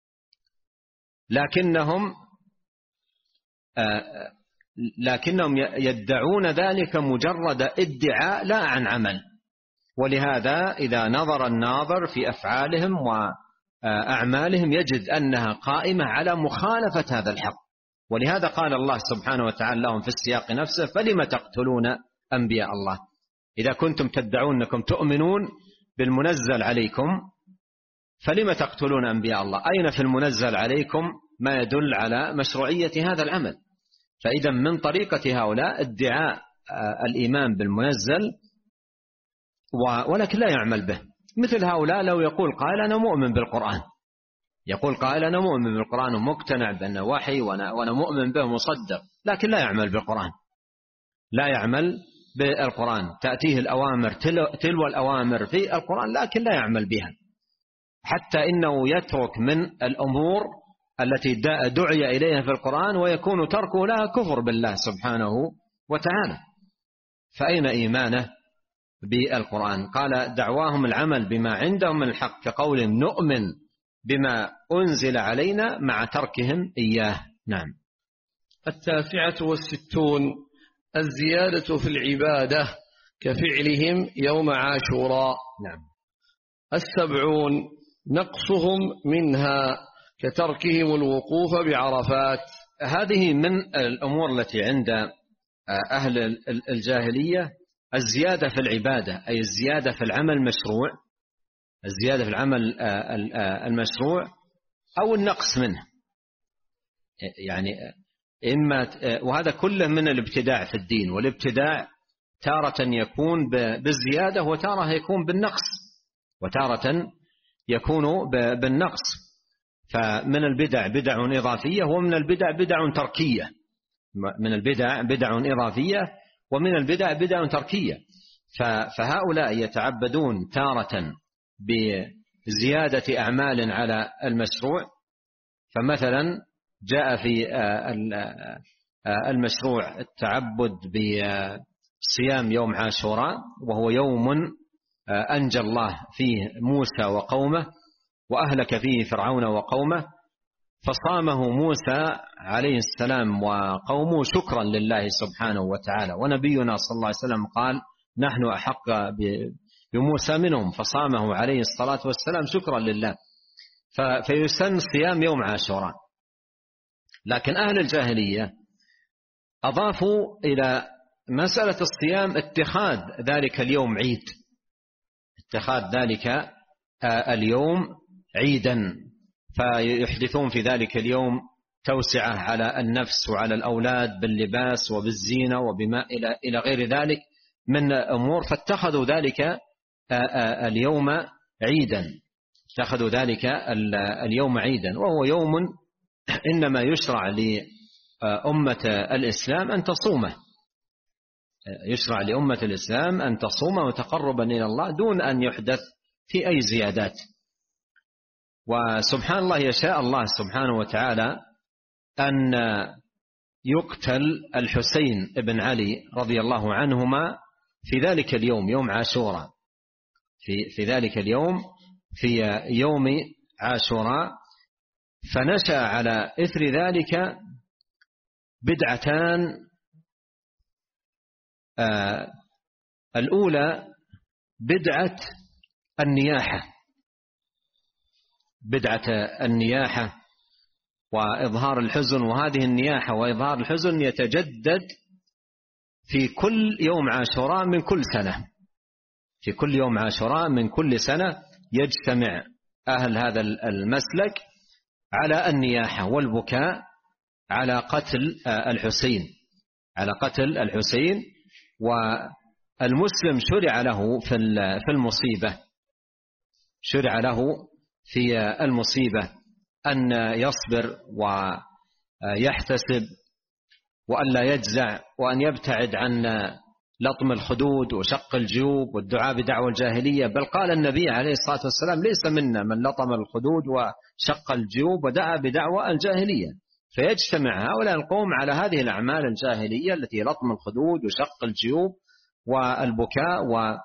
لكنهم يدعون ذلك مجرد ادعاء لا عن عمل. ولهذا إذا نظر الناظر في أفعالهم وأعمالهم يجد أنها قائمة على مخالفة هذا الحق. ولهذا قال الله سبحانه وتعالى لهم في السياق نفسه فلم تقتلون أنبياء الله؟ إذا كنتم تدعون أنكم تؤمنون بالمنزل عليكم فلم تقتلون أنبياء الله؟ أين في المنزل عليكم ما يدل على مشروعية هذا العمل؟ فإذا من طريقة هؤلاء ادعاء الإيمان بالمنزل ولكن لا يعمل به. مثل هؤلاء لو يقول قائل أنا مؤمن بالقرآن، يقول قائل أنا مؤمن بالقرآن ومقتنع بأنه وحي وأنا مؤمن به مصدق، لكن لا يعمل بالقرآن، لا يعمل بالقرآن، تأتيه الأوامر تلو الأوامر في القرآن لكن لا يعمل بها، حتى إنه يترك من الأمور التي دعي إليها في القرآن ويكون تركه لها كفر بالله سبحانه وتعالى. فأين إيمانه بالقرآن؟ قال دعواهم العمل بما عندهم من الحق، كقولهم نؤمن بما أنزل علينا مع تركهم إياه. نعم. 69 الزيادة في العبادة كفعلهم يوم عاشوراء. نعم. 70 نقصهم منها كتركهم الوقوف بعرفات. هذه من الأمور التي عند أهل الجاهلية، الزيادة في العبادة أي الزيادة في العمل المشروع، الزيادة في العمل المشروع أو النقص منه، يعني إما، وهذا كله من الابتداع في الدين، والابتداع تارة يكون بالزيادة وتارة يكون بالنقص، وتارة يكون بالنقص. فمن البدع بدع إضافية ومن البدع بدع تركية، من البدع بدع إضافية ومن البدع بدع تركية. فهؤلاء يتعبدون تارة بزيادة أعمال على المشروع، فمثلا جاء في المشروع التعبد بصيام يوم عاشوراء، وهو يوم أنجى الله فيه موسى وقومه وأهلك فيه فرعون وقومه، فصامه موسى عليه السلام وقومه شكرا لله سبحانه وتعالى، ونبينا صلى الله عليه وسلم قال نحن أحق بموسى منهم، فصامه عليه الصلاة والسلام شكرا لله، فيسن صيام يوم عاشوراء. لكن أهل الجاهلية أضافوا إلى مسألة الصيام اتخاذ ذلك اليوم عيد، اتخاذ ذلك اليوم عيدا، فيحدثون في ذلك اليوم توسعة على النفس وعلى الأولاد باللباس وبالزينة وبما إلى غير ذلك من أمور، فاتخذوا ذلك اليوم عيدا، اتخذوا ذلك اليوم عيدا، وهو يوم إنما يشرع لأمة الإسلام أن تصومه، يشرع لأمة الإسلام أن تصوم تقربا إلى الله دون أن يحدث في أي زيادات. وسبحان الله يشاء الله سبحانه وتعالى أن يقتل الحسين بن علي رضي الله عنهما في ذلك اليوم، يوم عاشوراء، في ذلك اليوم، في يوم عاشوراء. فنشأ على إثر ذلك بدعتان، الأولى بدعة النياحة وإظهار الحزن، وهذه النياحة وإظهار الحزن يتجدد في كل يوم عاشوراء من كل سنة. في كل يوم عاشوراء من كل سنة يجتمع أهل هذا المسلك على النياحة والبكاء على قتل الحسين. والمسلم شرع له في المصيبة أن يصبر ويحتسب وأن لا يجزع، وأن يبتعد عن لطم الخدود وشق الجيوب والدعاء بدعوى الجاهلية. بل قال النبي عليه الصلاة والسلام: ليس منا من لطم الخدود وشق الجيوب ودعا بدعوى الجاهلية. فيجتمع هؤلاء القوم على هذه الأعمال الجاهلية التي لطم الخدود وشق الجيوب والبكاء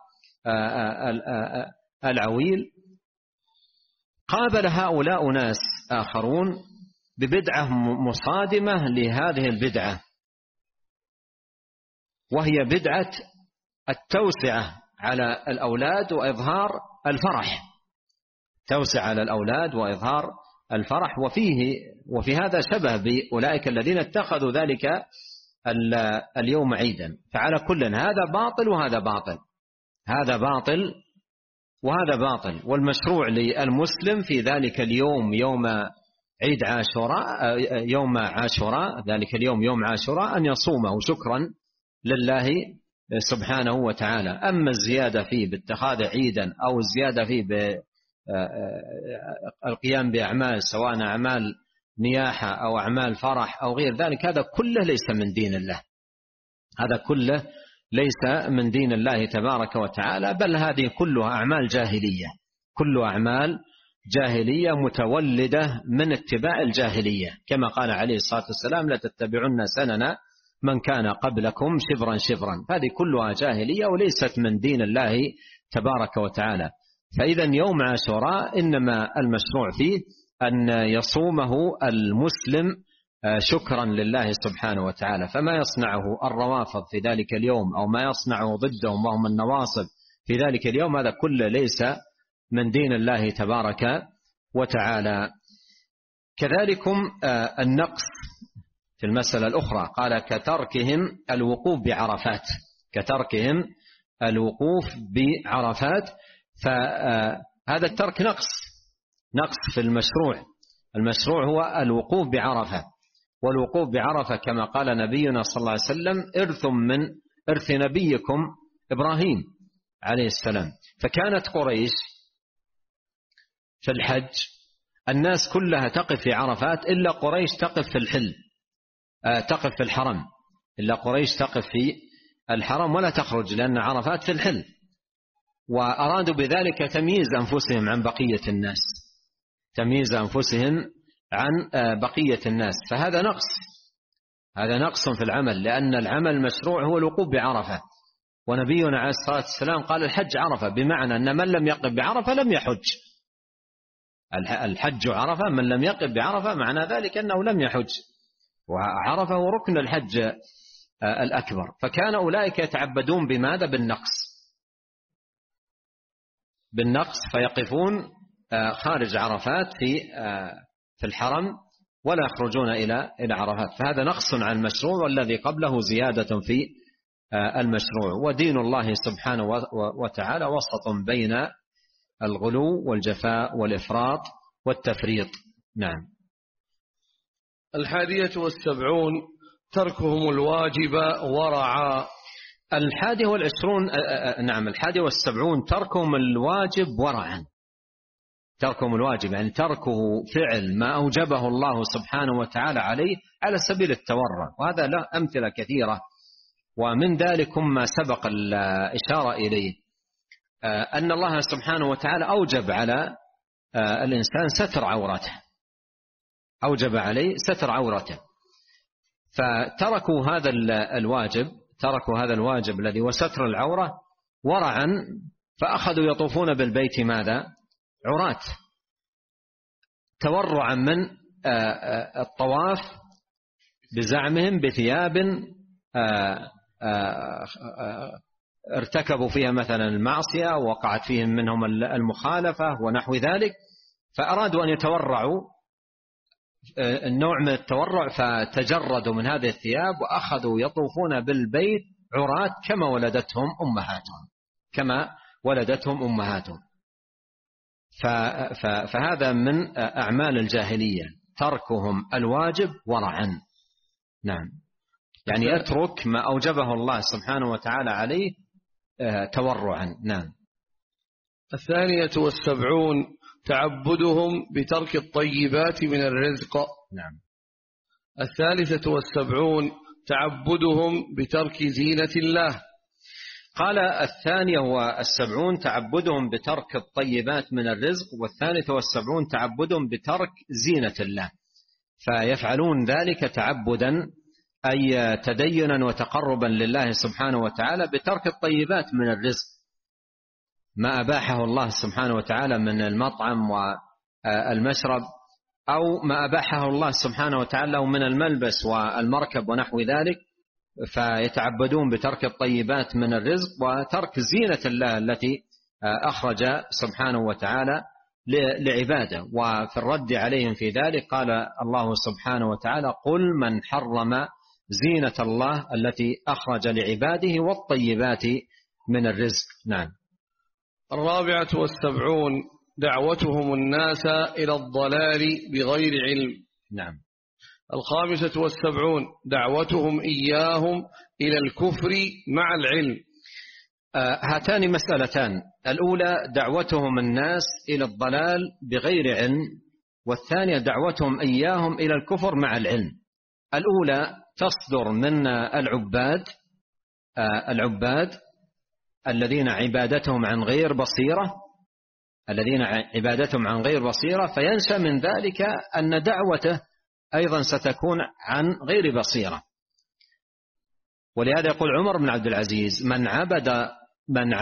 والعويل. قابل هؤلاء ناس آخرون ببدعة مصادمة لهذه البدعة، وهي بدعة التوسعة على الأولاد وإظهار الفرح. توسع على الأولاد وإظهار الفرح، وفي هذا شبه بأولئك الذين اتخذوا ذلك اليوم عيدا. فعلى كل هذا باطل وهذا باطل، هذا باطل وهذا باطل. والمشروع للمسلم في ذلك اليوم، يوم عيد عاشوراء، يوم عاشوراء، ذلك اليوم يوم عاشوراء، أن يصومه شكرا لله سبحانه وتعالى. أما الزيادة فيه باتخاذ عيدا أو الزيادة فيه بالقيام بأعمال، سواء أعمال نياحة أو أعمال فرح أو غير ذلك، هذا كله ليس من دين الله، هذا كله ليس من دين الله تبارك وتعالى، بل هذه كلها أعمال جاهلية، كل أعمال جاهلية متولدة من اتباع الجاهلية، كما قال عليه الصلاة والسلام: لا تتبعن سنن من كان قبلكم شبرا شبرا. هذه كلها جاهلية وليست من دين الله تبارك وتعالى. فإذا يوم عاشوراء إنما المشروع فيه أن يصومه المسلم شكرا لله سبحانه وتعالى. فما يصنعه الروافض في ذلك اليوم أو ما يصنعه ضدهم وهم النواصب في ذلك اليوم، هذا كله ليس من دين الله تبارك وتعالى. كذلكم النقص في المسألة الأخرى، قال: كتركهم الوقوف بعرفات، كتركهم الوقوف بعرفات. فهذا الترك نقص في المشروع. المشروع هو الوقوف بعرفة، والوقوف بعرفة كما قال نبينا صلى الله عليه وسلم: إرث من إرث نبيكم إبراهيم عليه السلام. فكانت قريش في الحج الناس كلها تقف في عرفات إلا قريش تقف في الحل، تقف في الحرم، إلا قريش تقف في الحرم ولا تخرج، لأن عرفات في الحل. وأرادوا بذلك تمييز أنفسهم عن بقية الناس، تمييز أنفسهم عن بقية الناس. فهذا نقص، هذا نقص في العمل، لأن العمل المشروع هو الوقوف بعرفة. ونبينا عليه الصلاة والسلام قال: الحج عرفة، بمعنى أن من لم يقف بعرفة لم يحج. الحج عرفة، من لم يقف بعرفة معنى ذلك أنه لم يحج، وعرفة هو ركن الحج الأكبر. فكان أولئك يتعبدون بماذا؟ بالنقص، فيقفون خارج عرفات في الحرم ولا يخرجون إلى عرفات. فهذا نقص عن المشروع، والذي قبله زيادة في المشروع. ودين الله سبحانه وتعالى وسط بين الغلو والجفاء والإفراط والتفريط. نعم. 71 تركهم الواجب ورعا. 71 نعم 71 تركهم الواجب ورعا. تركهم الواجب يعني تركه فعل ما أوجبه الله سبحانه وتعالى عليه على سبيل التورع، وهذا له أمثلة كثيرة ومن ذلك ما سبق الإشارة إليه، أن الله سبحانه وتعالى أوجب على الإنسان ستر عورته، أوجب عليه ستر عورته، فتركوا هذا الواجب الذي هو ستر العورة ورعا، فأخذوا يطوفون بالبيت ماذا؟ عراة، تورعا من الطواف بزعمهم بثياب ارتكبوا فيها مثلا المعصية ووقعت فيهم منهم المخالفة ونحو ذلك، فأرادوا أن يتورعوا النوع من التورع، فتجردوا من هذه الثياب وأخذوا يطوفون بالبيت عراة كما ولدتهم أمهاتهم. فهذا من أعمال الجاهلية، تركهم الواجب ورعا. نعم، يعني يترك ما أوجبه الله سبحانه وتعالى عليه تورعا. نعم. 72 تعبدهم بترك الطيبات من الرزق. نعم. 73 تعبدهم بترك زينة الله. قال 72 تعبدهم بترك الطيبات من الرزق، 73 تعبدهم بترك زينة الله، فيفعلون ذلك تعبدا أي تدينا وتقربا لله سبحانه وتعالى بترك الطيبات من الرزق، ما أباحه الله سبحانه وتعالى من المطعم والمشرب، أو ما أباحه الله سبحانه وتعالى من الملبس والمركب ونحو ذلك، فيتعبدون بترك الطيبات من الرزق وترك زينة الله التي أخرج سبحانه وتعالى لعباده. وفي الرد عليهم في ذلك قال الله سبحانه وتعالى: قل من حرم زينة الله التي أخرج لعباده والطيبات من الرزق. نعم. 74 دعوتهم الناس إلى الضلال بغير علم. نعم. 75 دعوتهم إياهم إلى الكفر مع العلم. هاتان مسألتان، الأولى دعوتهم الناس إلى الضلال بغير علم، والثانية دعوتهم إياهم إلى الكفر مع العلم. الأولى تصدر من العباد الذين عبادتهم عن غير بصيرة، فينشأ من ذلك أن دعوته أيضا ستكون عن غير بصيرة. ولهذا يقول عمر بن عبد العزيز: من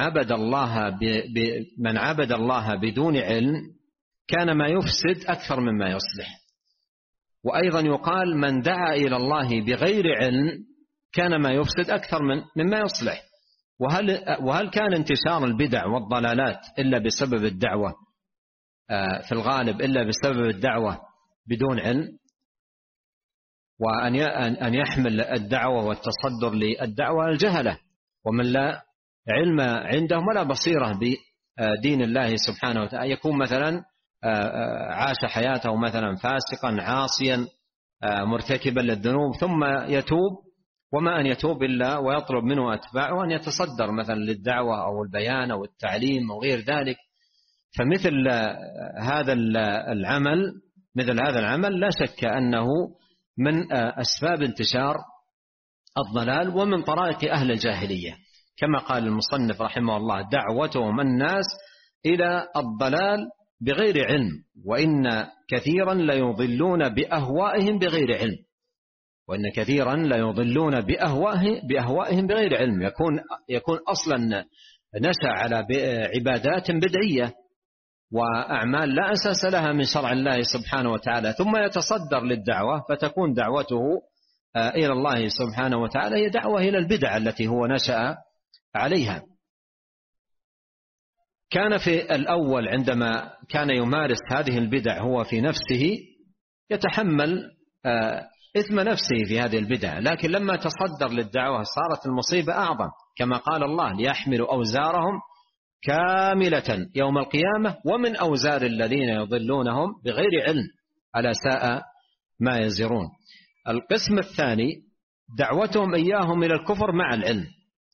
عبد الله بدون علم كان ما يفسد أكثر مما يصلح. وأيضا يقال: من دعا إلى الله بغير علم كان ما يفسد أكثر مما يصلح. وهل كان انتشار البدع والضلالات إلا بسبب الدعوة في الغالب إلا بسبب الدعوة بدون علم؟ وأن يحمل الدعوة والتصدر للدعوة الجهلة، ومن لا علم عندهم ولا بصيرة بدين الله سبحانه وتعالى، يكون مثلا عاش حياته مثلا فاسقا عاصيا مرتكبا للذنوب، ثم يتوب، وما أن يتوب إلا ويطلب منه أتباعه أن يتصدر مثلا للدعوة أو البيان أو التعليم أو غير ذلك. فمثل هذا العمل لا شك أنه من أسباب انتشار الضلال ومن طرائق أهل الجاهلية، كما قال المصنف رحمه الله: دعوتهم الناس إلى الضلال بغير علم، وإن كثيرا ليضلون بأهوائهم بغير علم. بأهوائهم بغير علم، يكون أصلا نشأ على عبادات بدعية وأعمال لا أساس لها من شرع الله سبحانه وتعالى، ثم يتصدر للدعوة، فتكون دعوته إلى الله سبحانه وتعالى هي دعوة إلى البدع التي هو نشأ عليها. كان في الأول عندما كان يمارس هذه البدع هو في نفسه يتحمل إثم نفسه في هذه البدع، لكن لما تصدر للدعوة صارت المصيبة أعظم، كما قال الله: ليحملوا أوزارهم كاملة يوم القيامة ومن أوزار الذين يضلونهم بغير علم ألا ساء ما يزرون. القسم الثاني دعوتهم إياهم إلى الكفر مع العلم،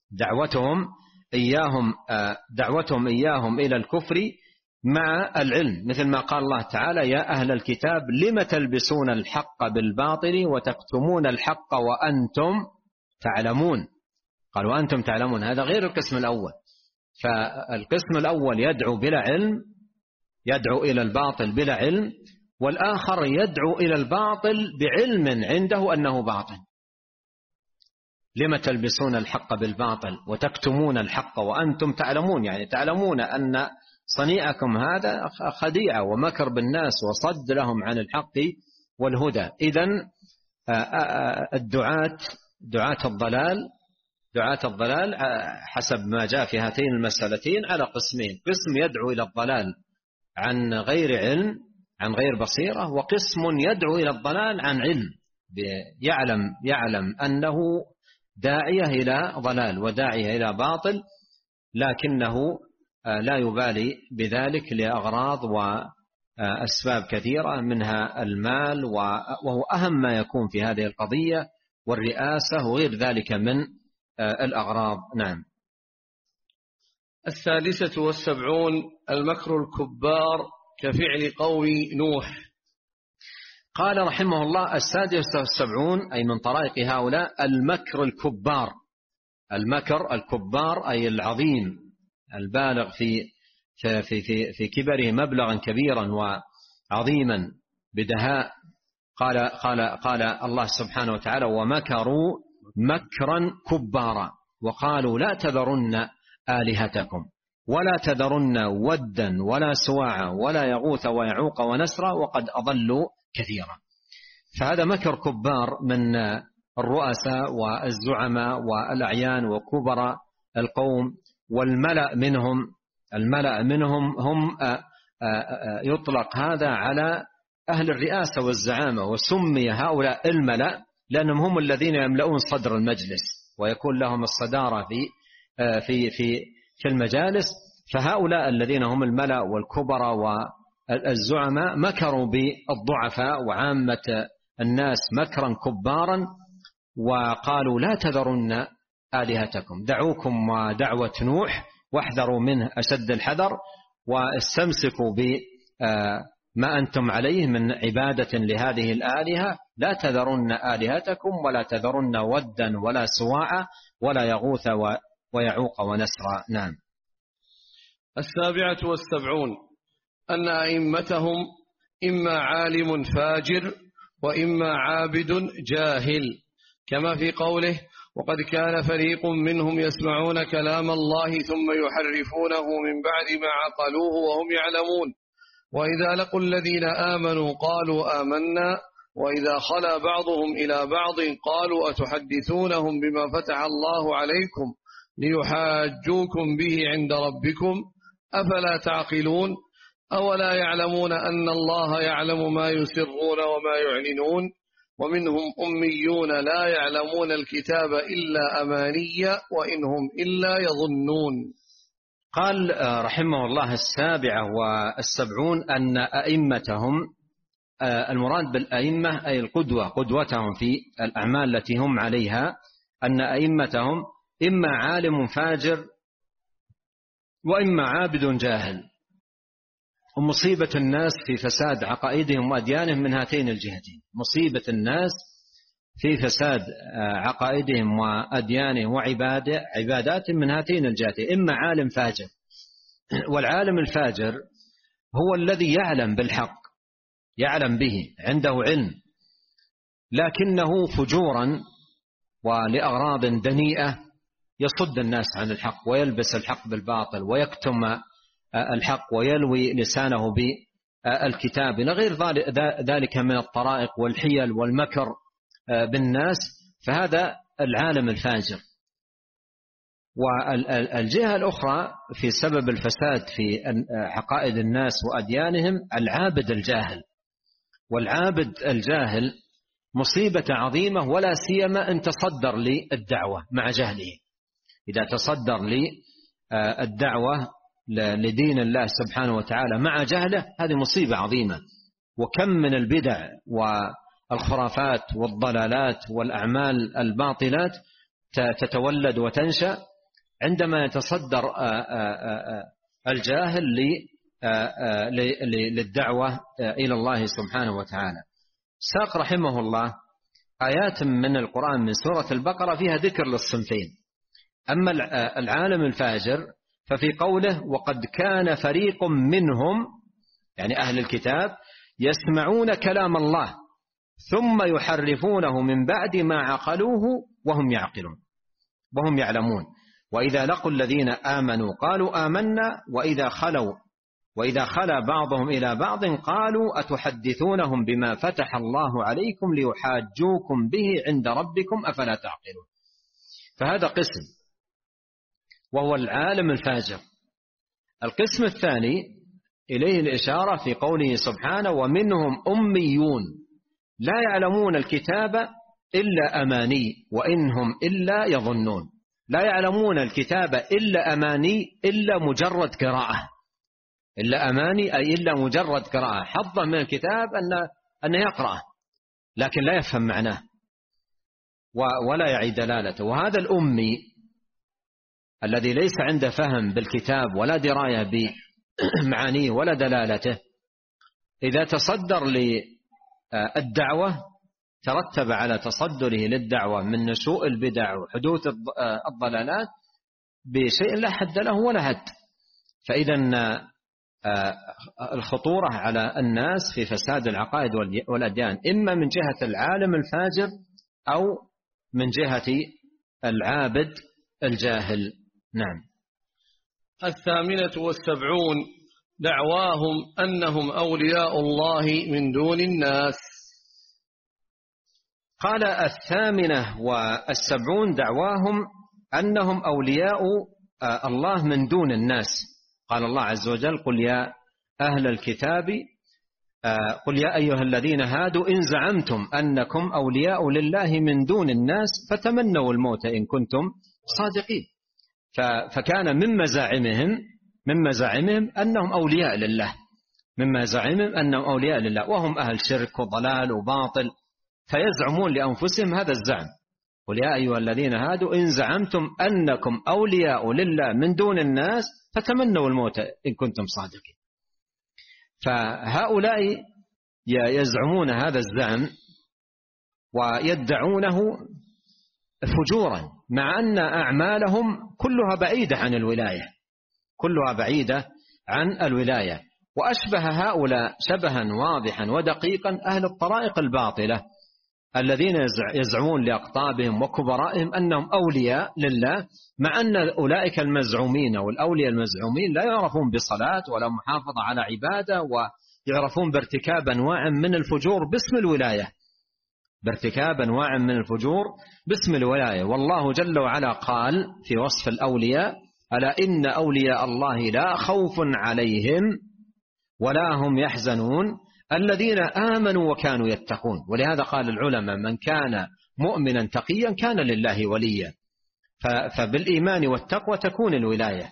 دعوتهم إياهم إلى الكفر مع العلم، مثل ما قال الله تعالى: يا أهل الكتاب لم تلبسون الحق بالباطل وتكتمون الحق وأنتم تعلمون. قال وأنتم تعلمون، هذا غير القسم الأول. فالقسم الأول يدعو بلا علم، يدعو إلى الباطل بلا علم، والآخر يدعو إلى الباطل بعلم عنده أنه باطل. لم تلبسون الحق بالباطل وتكتمون الحق وأنتم تعلمون، يعني تعلمون أن صنيعكم هذا خديعة ومكر بالناس وصد لهم عن الحق والهدى. إذن دعاة الضلال حسب ما جاء في هاتين المسألتين على قسمين: قسم يدعو إلى الضلال عن غير علم، عن غير بصيرة، وقسم يدعو إلى الضلال عن علم، يعلم أنه داعية إلى ضلال وداعية إلى باطل، لكنه لا يبالي بذلك لأغراض وأسباب كثيرة، منها المال وهو أهم ما يكون في هذه القضية، والرئاسة وغير ذلك من الأغراض. نعم. 73 المكر الكبار كفعل قوم نوح. قال رحمه الله: 76 أي من طرائق هؤلاء المكر الكبار. المكر الكبار أي العظيم البالغ في كبره مبلغا كبيرا وعظيما بدهاء. قال الله سبحانه وتعالى: ومكروا مكرا كبارا وقالوا لا تذرن آلهتكم ولا تذرن ودا ولا سواعا ولا يغوث ويعوق ونسرا وقد أضلوا كثيرا. فهذا مكر كبار من الرؤساء والزعماء والأعيان وكبراء القوم والملأ منهم هم يطلق هذا على أهل الرئاسة والزعامة، وسمي هؤلاء الملأ لأنهم هم الذين يملؤون صدر المجلس ويكون لهم الصدارة في المجالس. فهؤلاء الذين هم الملأ والكبراء والزعماء مكروا بالضعفاء وعامة الناس مكرا كبارا، وقالوا لا تذرن آلهتكم، دعوكم ودعوة نوح واحذروا منه أشد الحذر، واستمسكوا بما أنتم عليه من عبادة لهذه الآلهة، لا تذرن آلهتكم ولا تذرن ودا ولا سواعا ولا يغوث ويعوق ونسرا. نعم. 77 أن أئمتهم إما عالم فاجر وإما عابد جاهل، كما في قوله: وقد كان فريق منهم يسمعون كلام الله ثم يحرفونه من بعد ما عقلوه وهم يعلمون، وإذا لقوا الذين آمنوا قالوا آمنا، وإذا خلا بعضهم إلى بعض قالوا أتحدثونهم بما فتح الله عليكم ليحاجوكم به عند ربكم أفلا تعقلون، أولا يعلمون أن الله يعلم ما يسرون وما يعلنون، ومنهم أميون لا يعلمون الكتاب إلا أماني وإنهم إلا يظنون. قال رحمه الله: 77 أن أئمتهم، المراد بالأئمة أي القدوة، قدوتهم في الأعمال التي هم عليها، أن أئمتهم إما عالم فاجر وإما عابد جاهل. ومصيبة الناس في فساد عقائدهم وأديانهم من هاتين الجهتين، مصيبة الناس في فساد عقائدهم وأديانهم وعباداتهم من هاتين الجهتين: إما عالم فاجر، والعالم الفاجر هو الذي يعلم بالحق، يعلم به، عنده علم، لكنه فجورا ولأغراض دنيئة يصد الناس عن الحق ويلبس الحق بالباطل ويكتم الحق ويلوي لسانه بالكتاب إلى غير ذلك من الطرائق والحيل والمكر بالناس. فهذا العالم الفاجر. والجهة الأخرى في سبب الفساد في عقائد الناس وأديانهم العابد الجاهل. والعابد الجاهل مصيبة عظيمة، ولا سيما أن تصدر للدعوة مع جهله. إذا تصدر للدعوة لدين الله سبحانه وتعالى مع جهله، هذه مصيبة عظيمة. وكم من البدع والخرافات والضلالات والأعمال الباطلات تتولد وتنشأ عندما يتصدر الجاهل للدعوة إلى الله سبحانه وتعالى. ساق رحمه الله آيات من القرآن من سورة البقرة فيها ذكر للصنفين، أما العالم الفاجر ففي قوله وقد كان فريق منهم يعني أهل الكتاب يسمعون كلام الله ثم يحرفونه من بعد ما عقلوه وهم يعقلون وهم يعلمون وإذا لقوا الذين آمنوا قالوا آمنا وإذا خلا بعضهم إلى بعض قالوا أتحدثونهم بما فتح الله عليكم ليحاجوكم به عند ربكم أفلا تعقلون. فهذا قسم وهو العالم الفاجر. القسم الثاني إليه الإشارة في قوله سبحانه ومنهم أميون لا يعلمون الكتاب إلا أماني وإنهم إلا يظنون. لا يعلمون الكتاب إلا أماني إلا مجرد قراءة، إلا أماني أي إلا مجرد قراءة، حظه من الكتاب أن يقرأه لكن لا يفهم معناه ولا يعي دلالته. وهذا الأمي الذي ليس عنده فهم بالكتاب ولا دراية بمعانيه ولا دلالته إذا تصدر للدعوة ترتب على تصدره للدعوة من نشوء البدع وحدوث الضلالات بشيء لا حد له ولا حد. فإذا الخطورة على الناس في فساد العقائد والأديان إما من جهة العالم الفاجر أو من جهة العابد الجاهل. نعم. 78 دعواهم أنهم أولياء الله من دون الناس. قال 78 دعواهم أنهم أولياء الله من دون الناس. قال الله عز وجل قل يا أهل الكتاب قل يا أيها الذين هادوا إن زعمتم أنكم أولياء لله من دون الناس فتمنوا الموت إن كنتم صادقين. فكان من مزاعمهم أنهم أولياء لله، مما زعمهم أنهم أولياء لله وهم أهل شرك وضلال وباطل، فيزعمون لأنفسهم هذا الزعم. قل يا أيها الذين هادوا إن زعمتم أنكم أولياء لله من دون الناس فتمنوا الموت إن كنتم صادقين. فهؤلاء يزعمون هذا الزعم ويدعونه فجورا مع أن أعمالهم كلها بعيدة عن الولاية، كلها بعيدة عن الولاية. وأشبه هؤلاء شبها واضحا ودقيقا أهل الطرائق الباطلة الذين يزعمون لأقطابهم وكبرائهم أنهم أولياء لله، مع أن أولئك المزعومين والأولياء المزعومين لا يعرفون بصلاة ولا محافظة على عبادة، ويعرفون بارتكاب أنواع من الفجور باسم الولاية، بارتكاب أنواع من الفجور باسم الولاية. والله جل وعلا قال في وصف الأولياء ألا إن أولياء الله لا خوف عليهم ولا هم يحزنون الذين آمنوا وكانوا يتقون. ولهذا قال العلماء من كان مؤمنا تقيا كان لله وليا. فبالإيمان والتقوى تكون الولاية.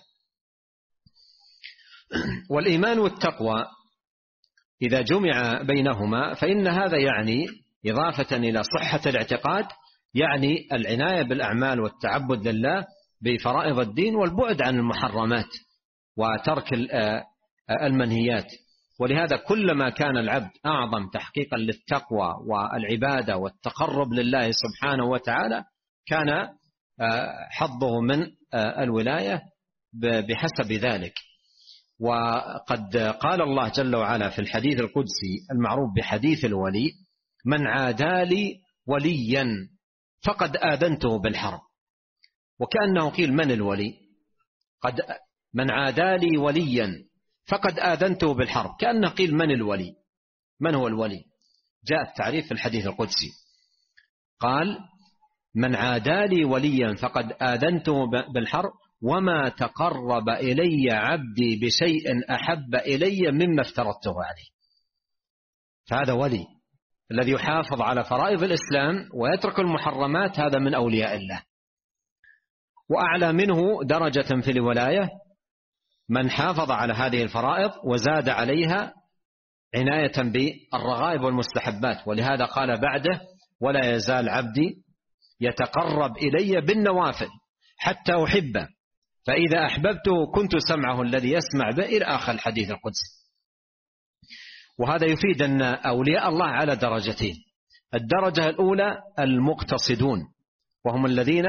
والإيمان والتقوى إذا جمع بينهما فإن هذا يعني إضافة إلى صحة الاعتقاد يعني العناية بالأعمال والتعبد لله بفرائض الدين والبعد عن المحرمات وترك المنهيات. ولهذا كلما كان العبد أعظم تحقيقا للتقوى والعبادة والتقرب لله سبحانه وتعالى كان حظه من الولاية بحسب ذلك. وقد قال الله جل وعلا في الحديث القدسي المعروف بحديث الولي من عادى لي وليا فقد آذنته بالحرب. وكأنه قيل من الولي؟ من عادى لي وليا فقد آذنته بالحرب، كأنه قيل من الولي؟ من هو الولي؟ جاء التعريف في الحديث القدسي قال من عادى لي وليا فقد آذنته بالحرب وما تقرب إلي عبدي بشيء أحب إلي مما افترضته عليه. فهذا ولي الذي يحافظ على فرائض الإسلام ويترك المحرمات، هذا من أولياء الله. وأعلى منه درجة في الولاية من حافظ على هذه الفرائض وزاد عليها عناية بالرغائب والمستحبات. ولهذا قال بعده ولا يزال عبدي يتقرب إلي بالنوافل حتى أحبه فإذا أحببته كنت سمعه الذي يسمع به إلى آخر الحديث القدسي. وهذا يفيد أن أولياء الله على درجتين. الدرجة الأولى المقتصدون وهم الذين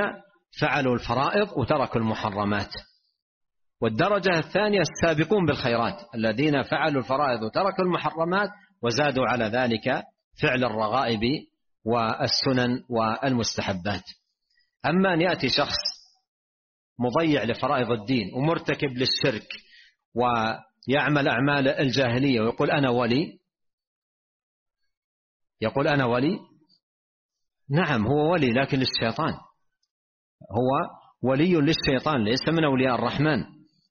فعلوا الفرائض وتركوا المحرمات. والدرجة الثانية السابقون بالخيرات الذين فعلوا الفرائض وتركوا المحرمات وزادوا على ذلك فعل الرغائب والسنن والمستحبات. أما أن يأتي شخص مضيع لفرائض الدين ومرتكب للشرك ويعمل أعمال الجاهلية ويقول أنا ولي، يقول أنا ولي، نعم هو ولي لكن للشيطان، هو ولي للشيطان ليس من أولياء الرحمن.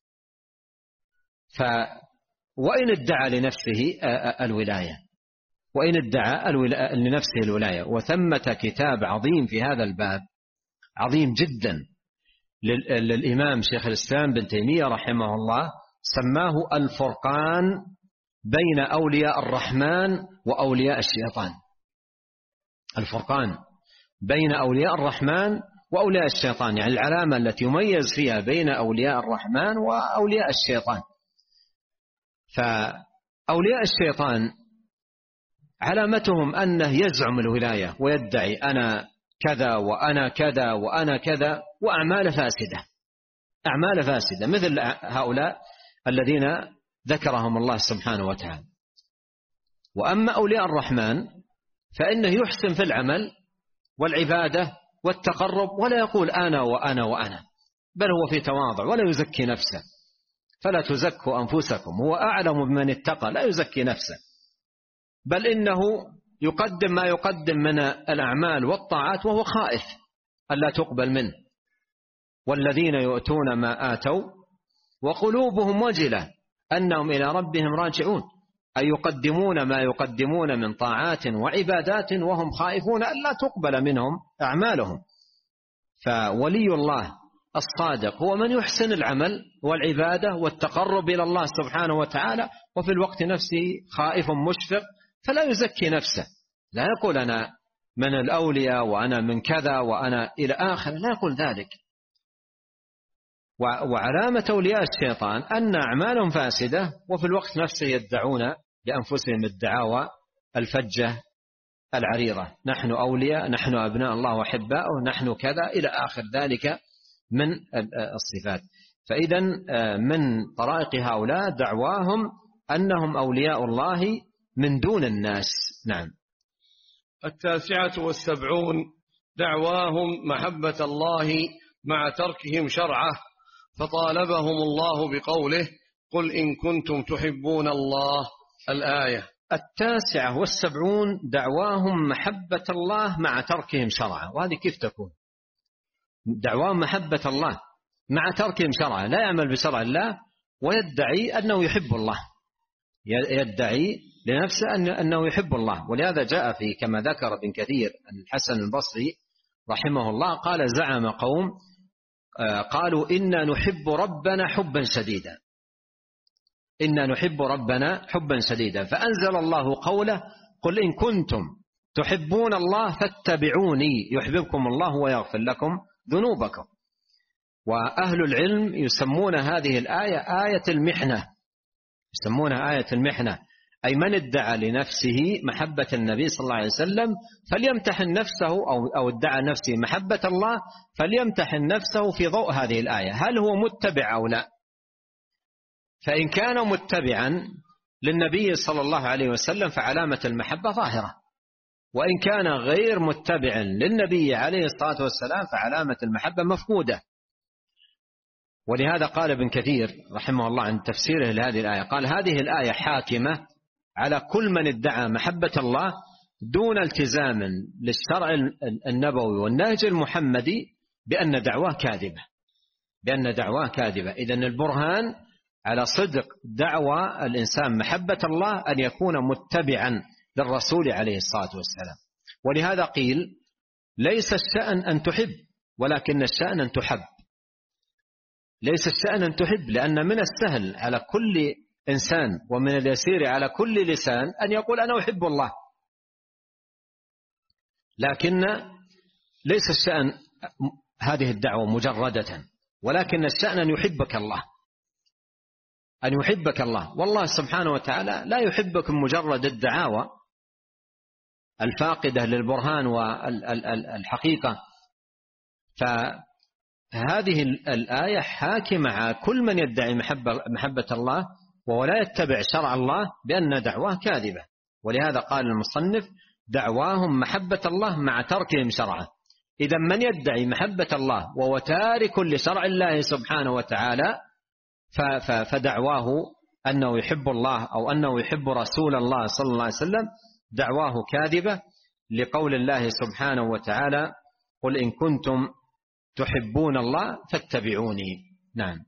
وإن ادعى لنفسه الولاية، وإن ادعى لنفسه الولاية. وثمة كتاب عظيم في هذا الباب، عظيم جدا، للإمام شيخ الإسلام بن تيمية رحمه الله، سماه الفرقان بين أولياء الرحمن وأولياء الشيطان. الفرقان بين أولياء الرحمن وأولياء الشيطان، يعني العلامة التي يميز فيها بين أولياء الرحمن وأولياء الشيطان. فأولياء الشيطان علامتهم أنه يزعم الولاية ويدعي أنا كذا وأنا كذا وأنا كذا، وأعمال فاسدة، أعمال فاسدة مثل هؤلاء الذين ذكرهم الله سبحانه وتعالى. وأما أولياء الرحمن فإنه يحسن في العمل والعبادة والتقرب، ولا يقول أنا وأنا وأنا، بل هو في تواضع ولا يزكي نفسه. فلا تزكوا أنفسكم، هو أعلم بمن اتقى، لا يزكي نفسه، بل إنه يقدم ما يقدم من الأعمال والطاعات وهو خائف ألا تقبل منه. والذين يؤتون ما آتوا وقلوبهم وجلة أنهم إلى ربهم راجعون، أي يقدمون ما يقدمون من طاعات وعبادات وهم خائفون ألا تقبل منهم أعمالهم. فولي الله الصادق هو من يحسن العمل والعبادة والتقرب إلى الله سبحانه وتعالى، وفي الوقت نفسه خائف مشفق، فلا يزكي نفسه، لا يقول أنا من الأولياء وأنا من كذا وأنا إلى آخر، لا يقول ذلك. وعلامة أولياء الشيطان أن أعمالهم فاسدة وفي الوقت نفسه يدعون لأنفسهم الدعاوى الفجة العريضة، نحن أولياء، نحن أبناء الله وأحباؤه، نحن كذا إلى آخر ذلك من الصفات. فإذا من طرائق هؤلاء دعواهم أنهم أولياء الله من دون الناس. نعم. 79 دعواهم محبة الله مع تركهم شرعه، فطالبهم الله بقوله قل إن كنتم تحبون الله، الآية. 79 دعواهم محبة الله مع تركهم شرعه. وهذه كيف تكون؟ دعواهم محبة الله مع تركهم شرعه، لا يعمل بشرع الله ويدعي أنه يحب الله، يدعي لنفسه أنه يحب الله. ولهذا جاء في كما ذكر ابن كثير الحسن البصري رحمه الله قال زعم قوم قالوا إنا نحب ربنا حبا شديدا، إنا نحب ربنا حبا شديدا، فأنزل الله قوله قل إن كنتم تحبون الله فاتبعوني يحببكم الله ويغفر لكم ذنوبكم. وأهل العلم يسمون هذه الآية آية المحنة، يسمونها آية المحنة، أي من ادعى لنفسه محبة النبي صلى الله عليه وسلم فليمتحن نفسه، أو ادعى نفسه محبة الله فليمتحن نفسه في ضوء هذه الآية، هل هو متبع أو لا؟ فإن كان متبعا للنبي صلى الله عليه وسلم فعلامة المحبة ظاهرة، وإن كان غير متبع للنبي عليه الصلاة والسلام فعلامة المحبة مفقودة. ولهذا قال ابن كثير رحمه الله عن تفسيره لهذه الآية قال هذه الآية حاكمة على كل من ادعى محبة الله دون التزام للشرع النبوي والنهج المحمدي بأن دعواه كاذبة، بأن دعواه كاذبة. إذن البرهان على صدق دعوى الإنسان محبة الله أن يكون متبعا للرسول عليه الصلاة والسلام. ولهذا قيل ليس الشأن أن تحب ولكن الشأن أن تحب، ليس الشأن أن تحب، لأن من السهل على كل إنسان ومن اليسير على كل لسان أن يقول أنا أحب الله، لكن ليس الشأن هذه الدعوة مجردة، ولكن الشأن أن يحبك الله، أن يحبك الله. والله سبحانه وتعالى لا يحبك مجرد الدعاوى الفاقدة للبرهان والحقيقة. هذه الآية حاكمة على كل من يدعي محبة الله وهو لا يتبع شرع الله بأن دعواه كاذبة. ولهذا قال المصنف: دعواهم محبة الله مع تركهم شرعه. إذا من يدعي محبة الله وهو تارك لشرع الله سبحانه وتعالى فدعواه أنه يحب الله أو أنه يحب رسول الله صلى الله عليه وسلم دعواه كاذبة، لقول الله سبحانه وتعالى: قل إن كنتم تحبون الله فاتبعوني. نعم.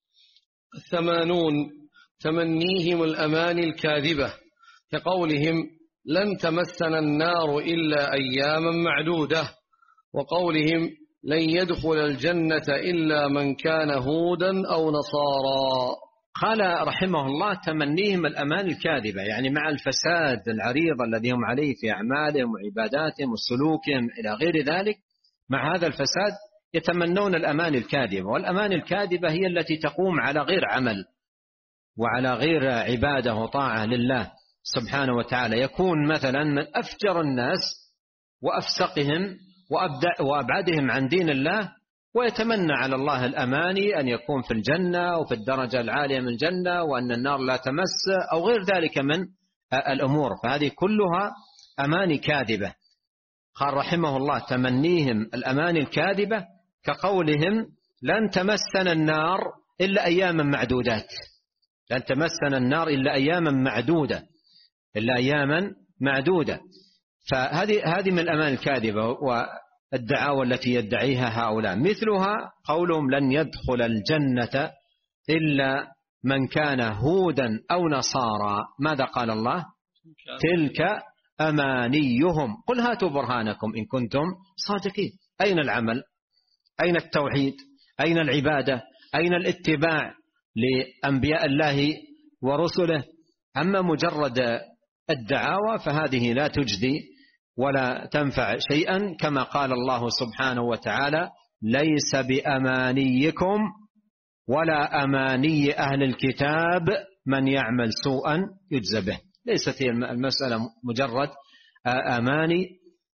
80 تمنيهم الأماني الكاذبة، كقولهم: لن تمسنا النار إلا أياما معدودة، وقولهم: لن يدخل الجنة إلا من كان هودا أو نصارى. قال رحمه الله: تمنيهم الأماني الكاذبة، يعني مع الفساد العريض الذي هم عليه في أعمالهم وعباداتهم وسلوكهم إلى غير ذلك، مع هذا الفساد يتمنون الأماني الكاذبة. والأماني الكاذبة هي التي تقوم على غير عمل وعلى غير عبادة وطاعة لله سبحانه وتعالى. يكون مثلا من أفجر الناس وأفسقهم وأبعدهم عن دين الله، ويتمنى على الله الأماني أن يكون في الجنة وفي الدرجة العالية من الجنة وأن النار لا تمس أو غير ذلك من الأمور، فهذه كلها أماني كاذبة. قال رحمه الله: تمنيهم الأماني الكاذبة كقولهم: لن تمسنا النار إلا أياما معدودات. لن تمسنا النار إلا أياما معدودة، إلا أياما معدودة. فهذه من الأماني الكاذبة والدعاوى التي يدعيها هؤلاء. مثلها قولهم: لن يدخل الجنة إلا من كان هودا أو نصارى. ماذا قال الله؟ تلك أمانيهم قل هاتوا برهانكم إن كنتم صادقين. أين العمل؟ أين التوحيد؟ أين العبادة؟ أين الاتباع لأنبياء الله ورسله؟ أما مجرد الدعاوى فهذه لا تجدي ولا تنفع شيئا، كما قال الله سبحانه وتعالى: ليس بأمانيكم ولا أماني أهل الكتاب من يعمل سوءا يجزى به. ليست هي المسألة مجرد أماني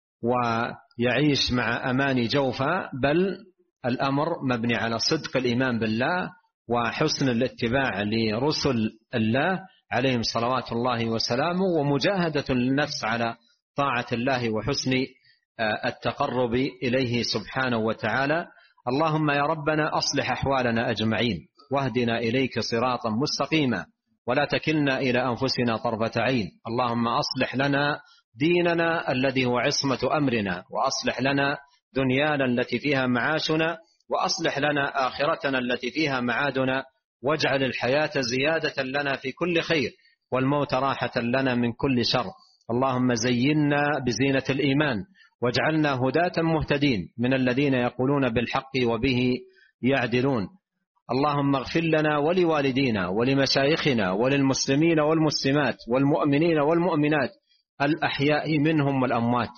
ويعيش مع أماني جوفاء، بل الأمر مبني على صدق الإيمان بالله وحسن الاتباع لرسل الله عليهم صلوات الله وسلامه، ومجاهدة النفس على طاعة الله وحسن التقرب إليه سبحانه وتعالى. اللهم يا ربنا أصلح أحوالنا أجمعين واهدنا إليك صراطا مستقيما ولا تكلنا إلى أنفسنا طرفة عين. اللهم أصلح لنا ديننا الذي هو عصمة أمرنا، وأصلح لنا دنيانا التي فيها معاشنا، وأصلح لنا آخرتنا التي فيها معادنا، واجعل الحياة زيادة لنا في كل خير والموت راحة لنا من كل شر. اللهم زينا بزينة الإيمان واجعلنا هداة مهتدين من الذين يقولون بالحق وبه يعدلون. اللهم اغفر لنا ولوالدينا ولمشايخنا وللمسلمين والمسلمات والمؤمنين والمؤمنات الأحياء منهم والأموات.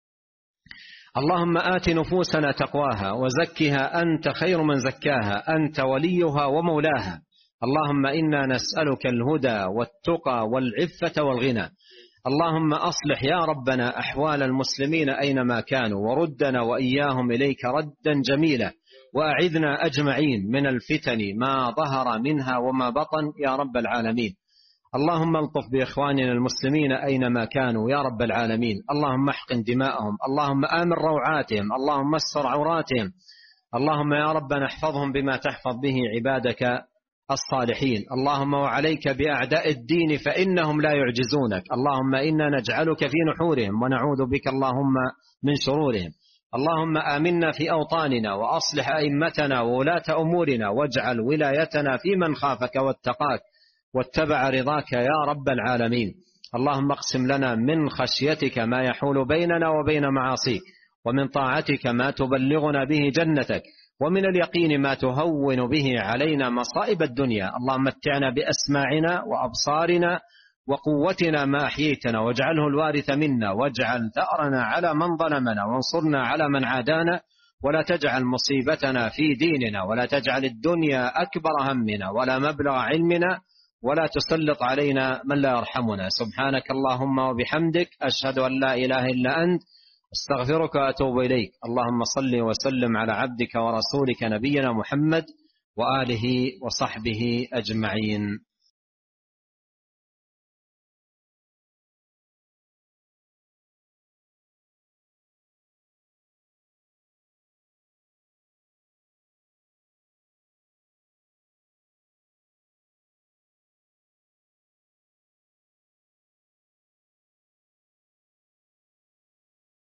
اللهم آت نفوسنا تقواها وزكها أنت خير من زكاها أنت وليها ومولاها. اللهم إنا نسألك الهدى والتقى والعفة والغنى. اللهم أصلح يا ربنا أحوال المسلمين أينما كانوا، وردنا وإياهم إليك ردا جميلا، وأعذنا أجمعين من الفتن ما ظهر منها وما بطن يا رب العالمين. اللهم الطف بإخواننا المسلمين أينما كانوا يا رب العالمين. اللهم احقن دماءهم، اللهم آمن روعاتهم، اللهم استر عوراتهم. اللهم يا ربنا احفظهم بما تحفظ به عبادك الصالحين. اللهم وعليك بأعداء الدين فإنهم لا يعجزونك. اللهم إنا نجعلك في نحورهم ونعوذ بك اللهم من شرورهم. اللهم آمنا في أوطاننا وأصلح أئمتنا وولاة أمورنا، واجعل ولايتنا في من خافك واتقاك واتبع رضاك يا رب العالمين. اللهم اقسم لنا من خشيتك ما يحول بيننا وبين معاصيك، ومن طاعتك ما تبلغنا به جنتك، ومن اليقين ما تهون به علينا مصائب الدنيا. اللهم متعنا بأسماعنا وأبصارنا وقوتنا ما أحييتنا، واجعله الوارث منا، واجعل ثأرنا على من ظلمنا، وانصرنا على من عادانا، ولا تجعل مصيبتنا في ديننا، ولا تجعل الدنيا أكبر همنا ولا مبلغ علمنا، ولا تسلط علينا من لا يرحمنا. سبحانك اللهم وبحمدك، أشهد أن لا إله إلا أنت، استغفرك وأتوب إليك. اللهم صل وسلم على عبدك ورسولك نبينا محمد وآله وصحبه أجمعين.